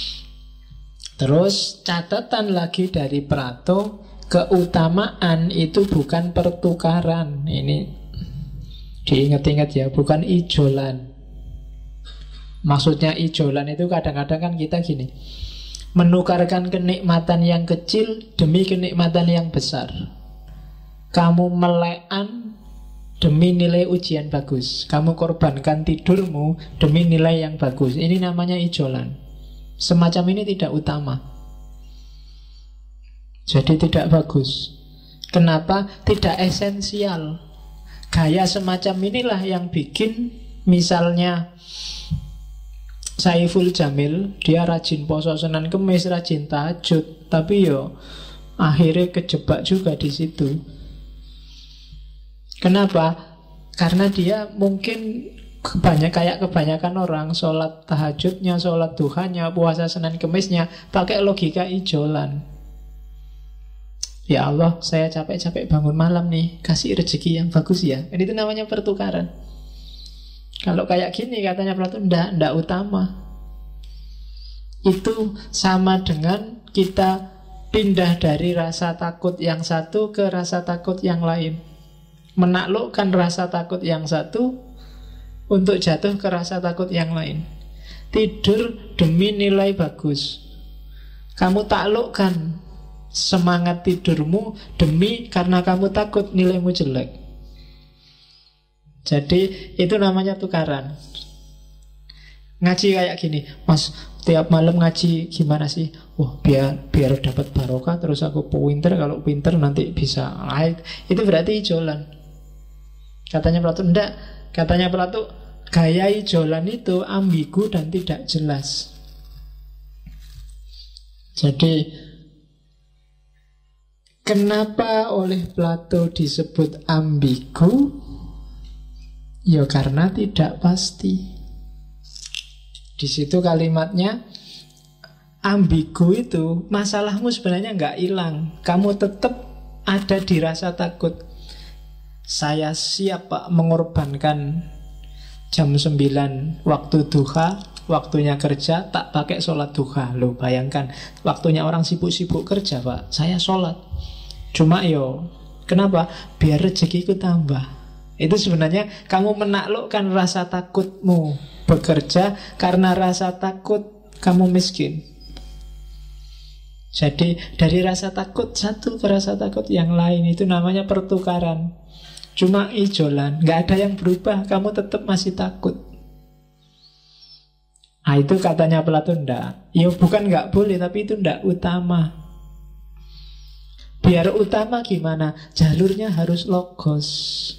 Terus catatan lagi dari Plato, keutamaan itu bukan pertukaran. Ini diingat-ingat ya, bukan ijolan. Maksudnya ijolan itu kadang-kadang kan kita gini, menukarkan kenikmatan yang kecil demi kenikmatan yang besar. Kamu melekan demi nilai ujian bagus, kamu korbankan tidurmu demi nilai yang bagus. Ini namanya ijolan. Semacam ini tidak utama. Jadi tidak bagus. Kenapa? Tidak esensial. Gaya semacam inilah yang bikin misalnya Saiful Jamil, dia rajin poso Senin Kemis, rajin tahajud, tapi yo akhirnya kejebak juga di situ. Kenapa? Karena dia mungkin kebanyakan orang sholat tahajudnya, sholat duhanya, puasa Senin Kemisnya pakai logika ijolan. Ya Allah, saya capek-capek bangun malam nih, kasih rezeki yang bagus ya. Ini itu namanya pertukaran. Kalau kayak gini katanya Plato, ndak utama. Itu sama dengan kita pindah dari rasa takut yang satu ke rasa takut yang lain. Menaklukkan rasa takut yang satu untuk jatuh ke rasa takut yang lain. Tidur demi nilai bagus. Kamu taklukkan semangat tidurmu demi karena kamu takut nilaimu jelek. Jadi itu namanya tukaran. Ngaji kayak gini, Mas, tiap malam ngaji gimana sih? Wah, biar dapat barokah, terus aku pinter, kalau pinter nanti bisa naik. Itu berarti ijolan. Katanya Plato, enggak. Katanya Plato, gaya ijolan itu ambigu dan tidak jelas. Jadi kenapa oleh Plato disebut ambigu? Ya karena tidak pasti. Di situ kalimatnya ambigu itu, masalahmu sebenarnya nggak hilang. Kamu tetap ada di rasa takut. Saya siap Pak mengorbankan jam 9 waktu duha, waktunya kerja, tak pakai sholat duha. Loh bayangkan, waktunya orang sibuk-sibuk kerja Pak, saya sholat. Cuma kenapa? Biar rezekiku tambah. Itu sebenarnya kamu menaklukkan rasa takutmu bekerja karena rasa takut kamu miskin. Jadi dari rasa takut satu ke rasa takut yang lain, itu namanya pertukaran. Cuma ijolan, gak ada yang berubah, kamu tetap masih takut. Nah itu katanya Plato ndak. Ya bukan gak boleh, tapi itu ndak utama. Biar utama gimana? Jalurnya harus logos.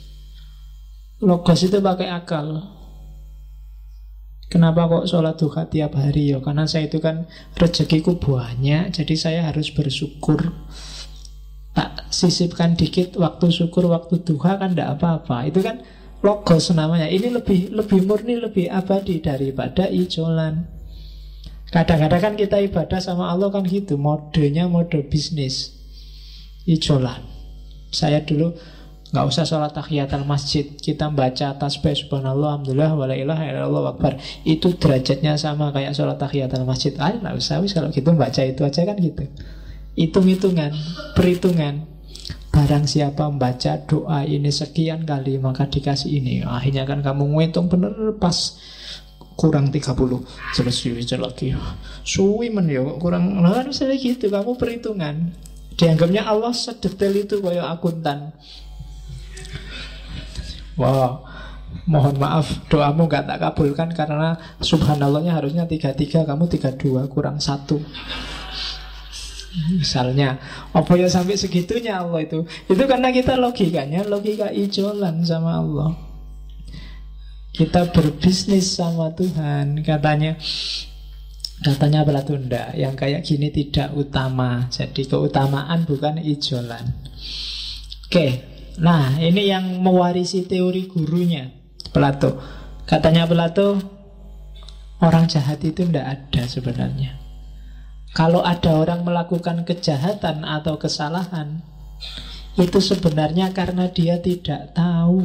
Logos itu pakai akal. Kenapa kok sholat duha tiap hari? Ya karena saya itu kan rezekiku banyak, jadi saya harus bersyukur. Tak sisipkan dikit waktu syukur, waktu duha kan tidak apa-apa. Itu kan logos namanya. Ini lebih murni, lebih abadi daripada ijolan. Kadang-kadang kan kita ibadah sama Allah kan gitu, modenya mode bisnis, ijolan. Saya dulu nggak usah sholat tahiyatul masjid, kita baca tasbih subhanallah, alhamdulillah, wala ilaha illallah akbar. Itu derajatnya sama kayak sholat tahiyatul masjid. Nggak usah, kalau gitu baca itu aja kan gitu. Hitung-hitungan, perhitungan. Barang siapa membaca doa ini sekian kali maka dikasih ini. Akhirnya kan kamu ngitung bener pas kurang 30 selesai lagi. Suwi men ya kurang. Nah misalnya gitu, kamu perhitungan. Dianggapnya Allah sedetail itu kayak akuntan. Wow, mohon maaf doamu gak tak kabulkan karena subhanallahnya harusnya 33, kamu 32 kurang 1. Misalnya, apa ya sampai segitunya Allah itu? Itu karena kita logikanya logika ijolan sama Allah. Kita berbisnis sama Tuhan. Katanya Plato ndak, yang kayak gini tidak utama. Jadi keutamaan bukan ijolan. Oke. Nah, ini yang mewarisi teori gurunya Plato. Katanya Plato, orang jahat itu tidak ada sebenarnya. Kalau ada orang melakukan kejahatan atau kesalahan, itu sebenarnya karena dia tidak tahu.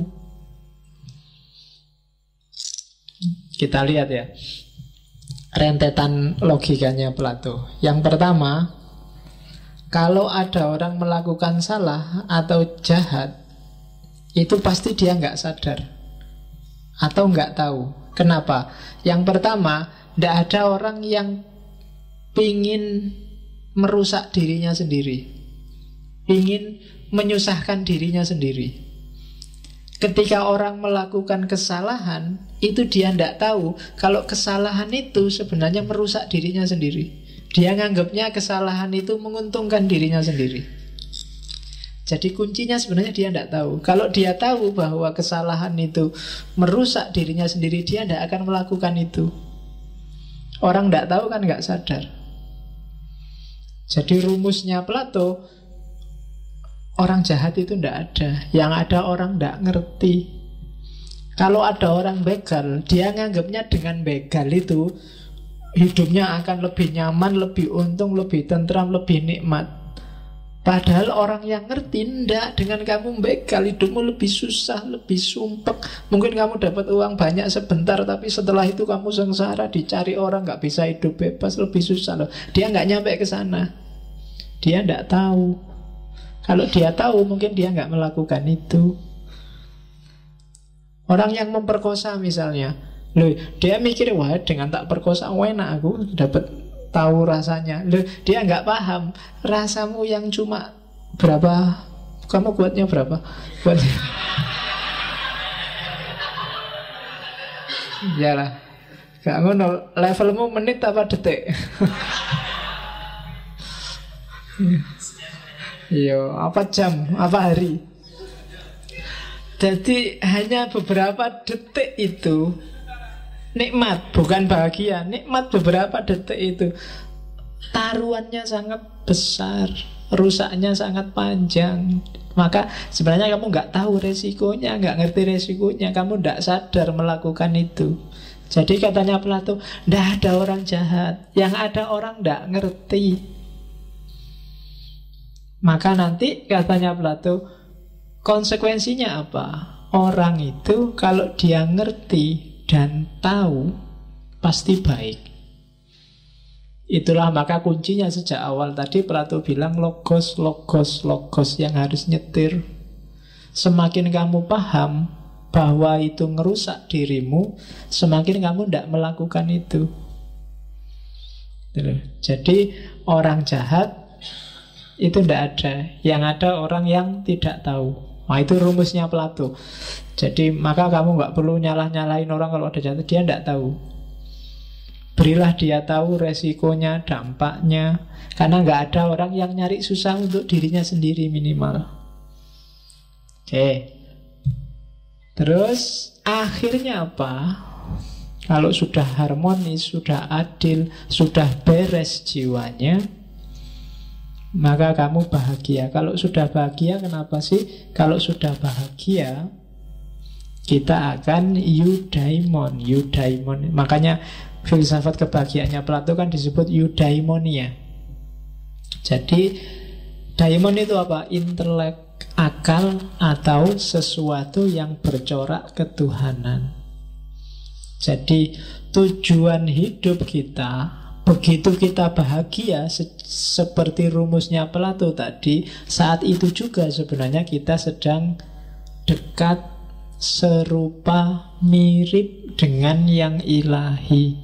Kita lihat ya rentetan logikanya Plato. Yang pertama, kalau ada orang melakukan salah atau jahat, itu pasti dia nggak sadar atau nggak tahu. Kenapa? Yang pertama, tidak ada orang yang pingin merusak dirinya sendiri, pingin menyusahkan dirinya sendiri. Ketika orang melakukan kesalahan, itu dia tidak tahu kalau kesalahan itu sebenarnya merusak dirinya sendiri. Dia nganggapnya kesalahan itu menguntungkan dirinya sendiri. Jadi kuncinya sebenarnya dia tidak tahu. Kalau dia tahu bahwa kesalahan itu merusak dirinya sendiri, dia tidak akan melakukan itu. Orang tidak tahu kan nggak sadar. Jadi rumusnya Plato, orang jahat itu tidak ada. Yang ada orang tidak ngerti. Kalau ada orang begal, dia nganggapnya dengan begal itu hidupnya akan lebih nyaman, lebih untung, lebih tentram, lebih nikmat. Padahal orang yang ngerti, ndak, dengan kamu begal hidupmu lebih susah, lebih sumpek. Mungkin kamu dapat uang banyak sebentar, tapi setelah itu kamu sengsara, dicari orang, gak bisa hidup bebas, lebih susah loh. Dia gak nyampe ke sana. Dia ndak tahu. Kalau dia tahu, mungkin dia gak melakukan itu. Orang yang memperkosa misalnya, loh, dia mikir, wah dengan tak perkosa enak aku dapat tahu rasanya. Loh, dia nggak paham rasamu yang cuma berapa, kamu kuatnya berapa? Kuatnya. Iyalah, gak ngono, levelmu menit apa detik? Iya, apa jam, apa hari? Jadi hanya beberapa detik itu nikmat, bukan bahagia. Nikmat beberapa detik itu. Taruhannya sangat besar, rusaknya sangat panjang. Maka sebenarnya kamu nggak tahu resikonya, nggak ngerti resikonya, kamu nggak sadar melakukan itu. Jadi katanya Plato, nggak ada orang jahat, yang ada orang nggak ngerti. Maka nanti katanya Plato, konsekuensinya apa? Orang itu kalau dia ngerti dan tahu pasti baik. Itulah maka kuncinya sejak awal tadi Plato bilang logos, logos, logos yang harus nyetir. Semakin kamu paham bahwa itu ngerusak dirimu, semakin kamu tidak melakukan itu. Jadi orang jahat itu tidak ada. Yang ada orang yang tidak tahu. Nah itu rumusnya Plato. Jadi maka kamu nggak perlu nyalah-nyalahin orang kalau ada jatuh, dia tidak tahu. Berilah dia tahu resikonya, dampaknya. Karena nggak ada orang yang nyari susah untuk dirinya sendiri minimal. Oke. Terus akhirnya apa? Kalau sudah harmonis, sudah adil, sudah beres jiwanya, maka kamu bahagia. Kalau sudah bahagia, kenapa sih? Kalau sudah bahagia, kita akan eudaimon. Eudaimon. Makanya filsafat kebahagiaannya Plato kan disebut eudaimonia. Jadi daimon itu apa? Intelek, akal, atau sesuatu yang bercorak ketuhanan. Jadi tujuan hidup kita, begitu kita bahagia seperti rumusnya Plato tadi, saat itu juga sebenarnya kita sedang dekat, serupa, mirip dengan yang ilahi.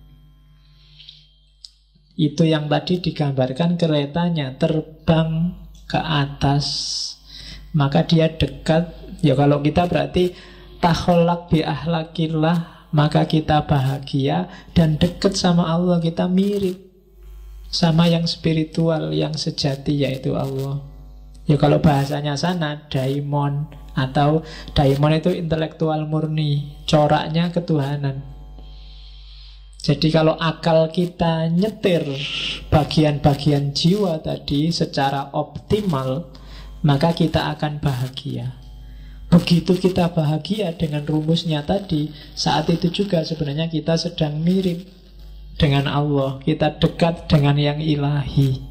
Itu yang tadi digambarkan keretanya terbang ke atas, maka dia dekat. Ya kalau kita berarti takholak bi ahlakillah, maka kita bahagia dan dekat sama Allah, kita mirip sama yang spiritual, yang sejati, yaitu Allah. Ya kalau bahasanya sana daimon, atau daimon itu intelektual murni, coraknya ketuhanan. Jadi kalau akal kita nyetir bagian-bagian jiwa tadi secara optimal, maka kita akan bahagia. Begitu kita bahagia dengan rumusnya tadi, saat itu juga sebenarnya kita sedang mirip dengan Allah, kita dekat dengan yang ilahi.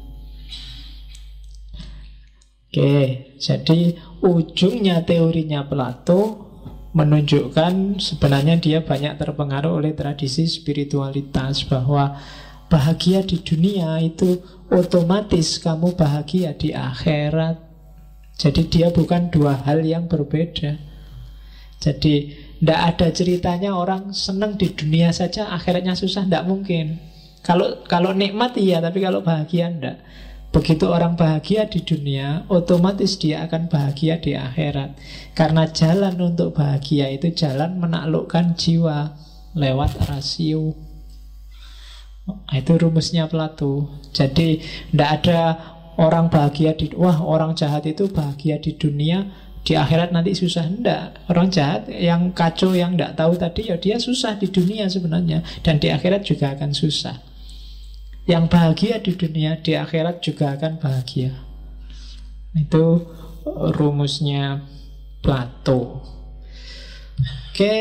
Oke, jadi ujungnya teorinya Plato menunjukkan sebenarnya dia banyak terpengaruh oleh tradisi spiritualitas, bahwa bahagia di dunia itu otomatis kamu bahagia di akhirat. Jadi dia bukan dua hal yang berbeda. Jadi tidak ada ceritanya orang senang di dunia saja akhiratnya susah, tidak mungkin. Kalau nikmat iya, tapi kalau bahagia tidak. Begitu orang bahagia di dunia, otomatis dia akan bahagia di akhirat. Karena jalan untuk bahagia itu jalan menaklukkan jiwa lewat rasio. Itu rumusnya Plato. Jadi tidak ada orang bahagia wah orang jahat itu bahagia di dunia, di akhirat nanti susah. Enggak, orang jahat yang kacau, yang enggak tahu tadi, ya dia susah di dunia sebenarnya, dan di akhirat juga akan susah. Yang bahagia di dunia, di akhirat juga akan bahagia. Itu rumusnya Plato. Oke,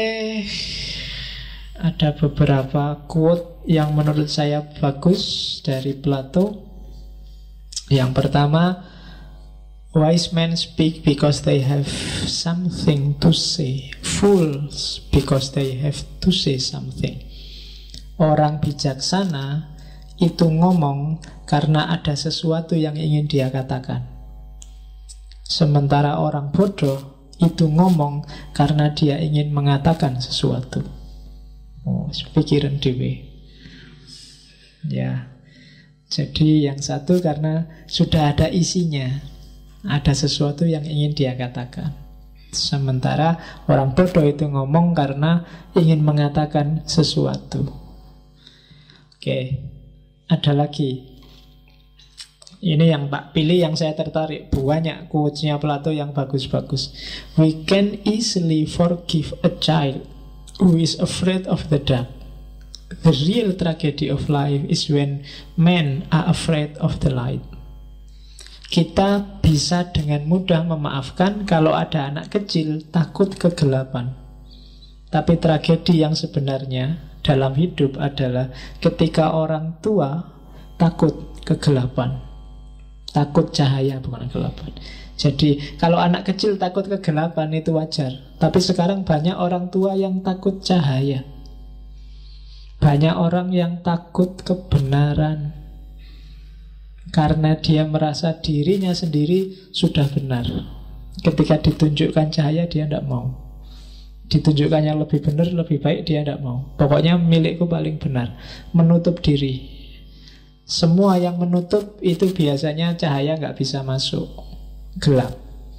ada beberapa quote yang menurut saya bagus dari Plato. Yang pertama, wise men speak because they have something to say. Fools because they have to say something. Orang bijaksana itu ngomong karena ada sesuatu yang ingin dia katakan. Sementara orang bodoh itu ngomong karena dia ingin mengatakan sesuatu. Pikiran dewe. Ya. Jadi yang satu karena sudah ada isinya, ada sesuatu yang ingin dia katakan. Sementara orang bodoh itu ngomong karena ingin mengatakan sesuatu. Oke, ada lagi. Ini yang tak pilih, yang saya tertarik. Banyak quotes-nya Plato yang bagus-bagus. We can easily forgive a child who is afraid of the dark. The real tragedy of life is when men are afraid of the light. Kita bisa dengan mudah memaafkan kalau ada anak kecil takut kegelapan. Tapi tragedi yang sebenarnya dalam hidup adalah ketika orang tua takut kegelapan. Takut cahaya, bukan kegelapan. Jadi kalau anak kecil takut kegelapan itu wajar. Tapi sekarang banyak orang tua yang takut cahaya. Banyak orang yang takut kebenaran, karena dia merasa dirinya sendiri sudah benar. Ketika ditunjukkan cahaya dia tidak mau. Ditunjukkan yang lebih benar, lebih baik, dia tidak mau. Pokoknya milikku paling benar. Menutup diri. Semua yang menutup itu biasanya cahaya nggak bisa masuk, gelap.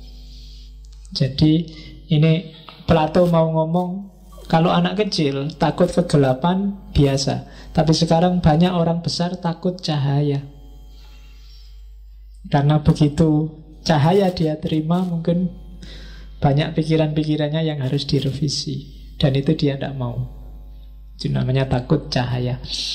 Jadi ini Plato mau ngomong, kalau anak kecil takut kegelapan biasa, tapi sekarang banyak orang besar takut cahaya. Karena begitu cahaya dia terima, mungkin banyak pikiran-pikirannya yang harus direvisi, dan itu dia tidak mau. Itu namanya takut cahaya.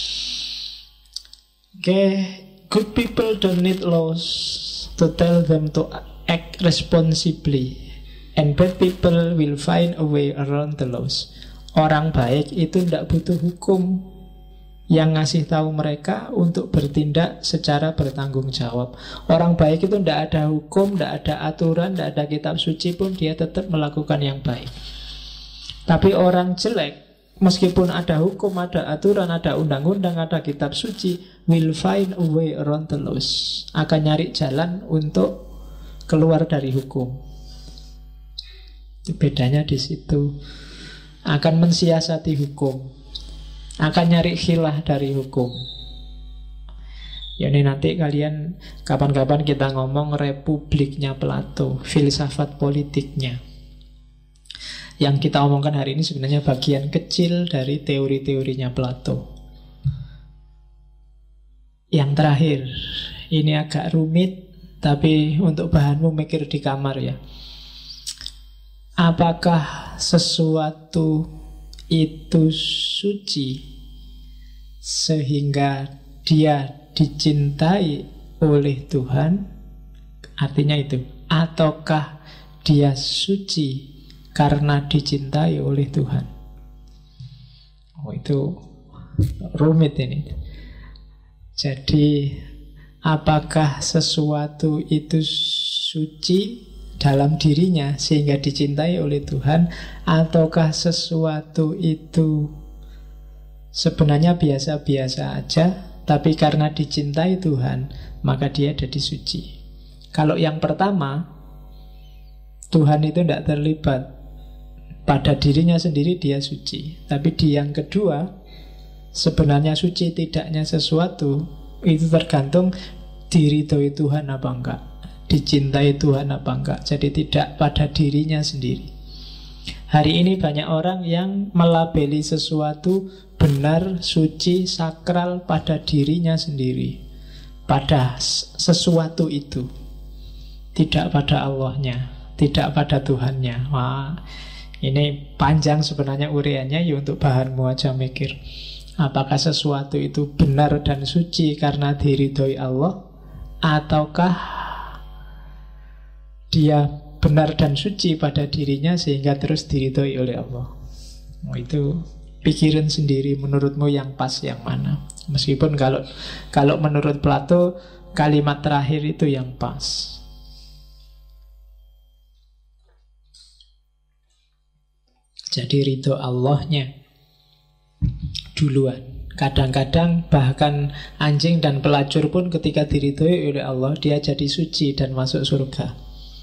Good people don't need laws to tell them to act responsibly, and bad people will find a way around the laws. Orang baik itu tidak butuh hukum yang ngasih tahu mereka untuk bertindak secara bertanggung jawab. Orang baik itu tidak ada hukum, tidak ada aturan, tidak ada kitab suci pun dia tetap melakukan yang baik. Tapi orang jelek, meskipun ada hukum, ada aturan, ada undang-undang, ada kitab suci, will find a way around the laws. Akan nyari jalan untuk keluar dari hukum. Itu bedanya di situ. Akan mensiasati hukum, akan nyari khilah dari hukum. Ya ini nanti kalian kapan-kapan kita ngomong republiknya Plato, filsafat politiknya. Yang kita omongkan hari ini sebenarnya bagian kecil dari teori-teorinya Plato. Yang terakhir, ini agak rumit, tapi untuk bahanmu mikir di kamar ya. Apakah sesuatu itu suci sehingga dia dicintai oleh Tuhan? Artinya itu. Ataukah dia suci karena dicintai oleh Tuhan? Oh, itu rumit ini. Jadi apakah sesuatu itu suci dalam dirinya sehingga dicintai oleh Tuhan, ataukah sesuatu itu sebenarnya biasa-biasa aja, tapi karena dicintai Tuhan maka dia jadi suci? Kalau yang pertama, Tuhan itu tidak terlibat, pada dirinya sendiri dia suci. Tapi di yang kedua, sebenarnya suci tidaknya sesuatu itu tergantung diridhoi Tuhan apa enggak, dicintai Tuhan apa enggak. Jadi tidak pada dirinya sendiri. Hari ini banyak orang yang melabeli sesuatu benar, suci, sakral pada dirinya sendiri, pada sesuatu itu, tidak pada Allahnya. tidak pada Tuhannya. Wah, ini panjang sebenarnya uraiannya, ya untuk bahanmu aja mikir. Apakah sesuatu itu benar dan suci karena diridhoi Allah, ataukah dia benar dan suci pada dirinya sehingga terus diridhoi oleh Allah? Oh, itu pikirin sendiri menurutmu yang pas yang mana. Meskipun kalau menurut Plato kalimat terakhir itu yang pas. Jadi ridho Allahnya duluan. Kadang-kadang bahkan anjing dan pelacur pun ketika diridhoi oleh Allah, dia jadi suci dan masuk surga.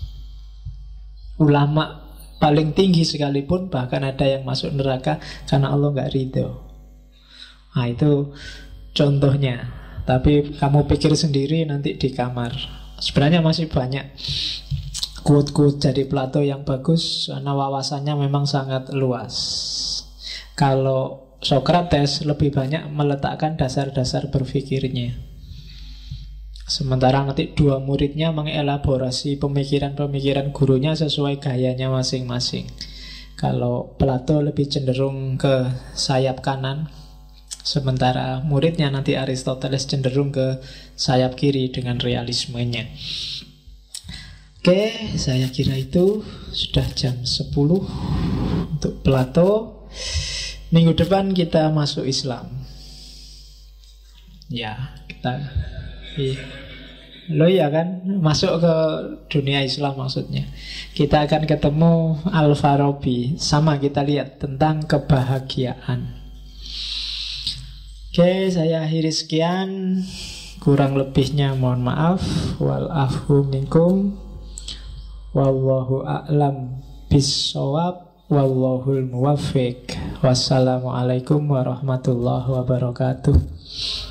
Ulama paling tinggi sekalipun bahkan ada yang masuk neraka karena Allah nggak ridho. Nah itu contohnya. Tapi kamu pikir sendiri nanti di kamar. Sebenarnya masih banyak quote-quote dari Plato yang bagus karena wawasannya memang sangat luas. Kalau Socrates lebih banyak meletakkan dasar-dasar berpikirnya, sementara nanti dua muridnya mengelaborasi pemikiran-pemikiran gurunya sesuai gayanya masing-masing. Kalau Plato lebih cenderung ke sayap kanan, sementara muridnya nanti Aristoteles cenderung ke sayap kiri dengan realismenya. Oke, saya kira itu sudah jam 10 untuk Plato. Minggu depan kita masuk Islam. Ya, kita ya kan, masuk ke dunia Islam maksudnya. Kita akan ketemu Al-Farabi. Sama kita lihat tentang kebahagiaan. Oke, saya akhiri sekian. Kurang lebihnya mohon maaf. Wal afwu minkum. Wallahu a'lam bis-shawab. Wallahul muwaffiq. Wassalamualaikum warahmatullahi wabarakatuh.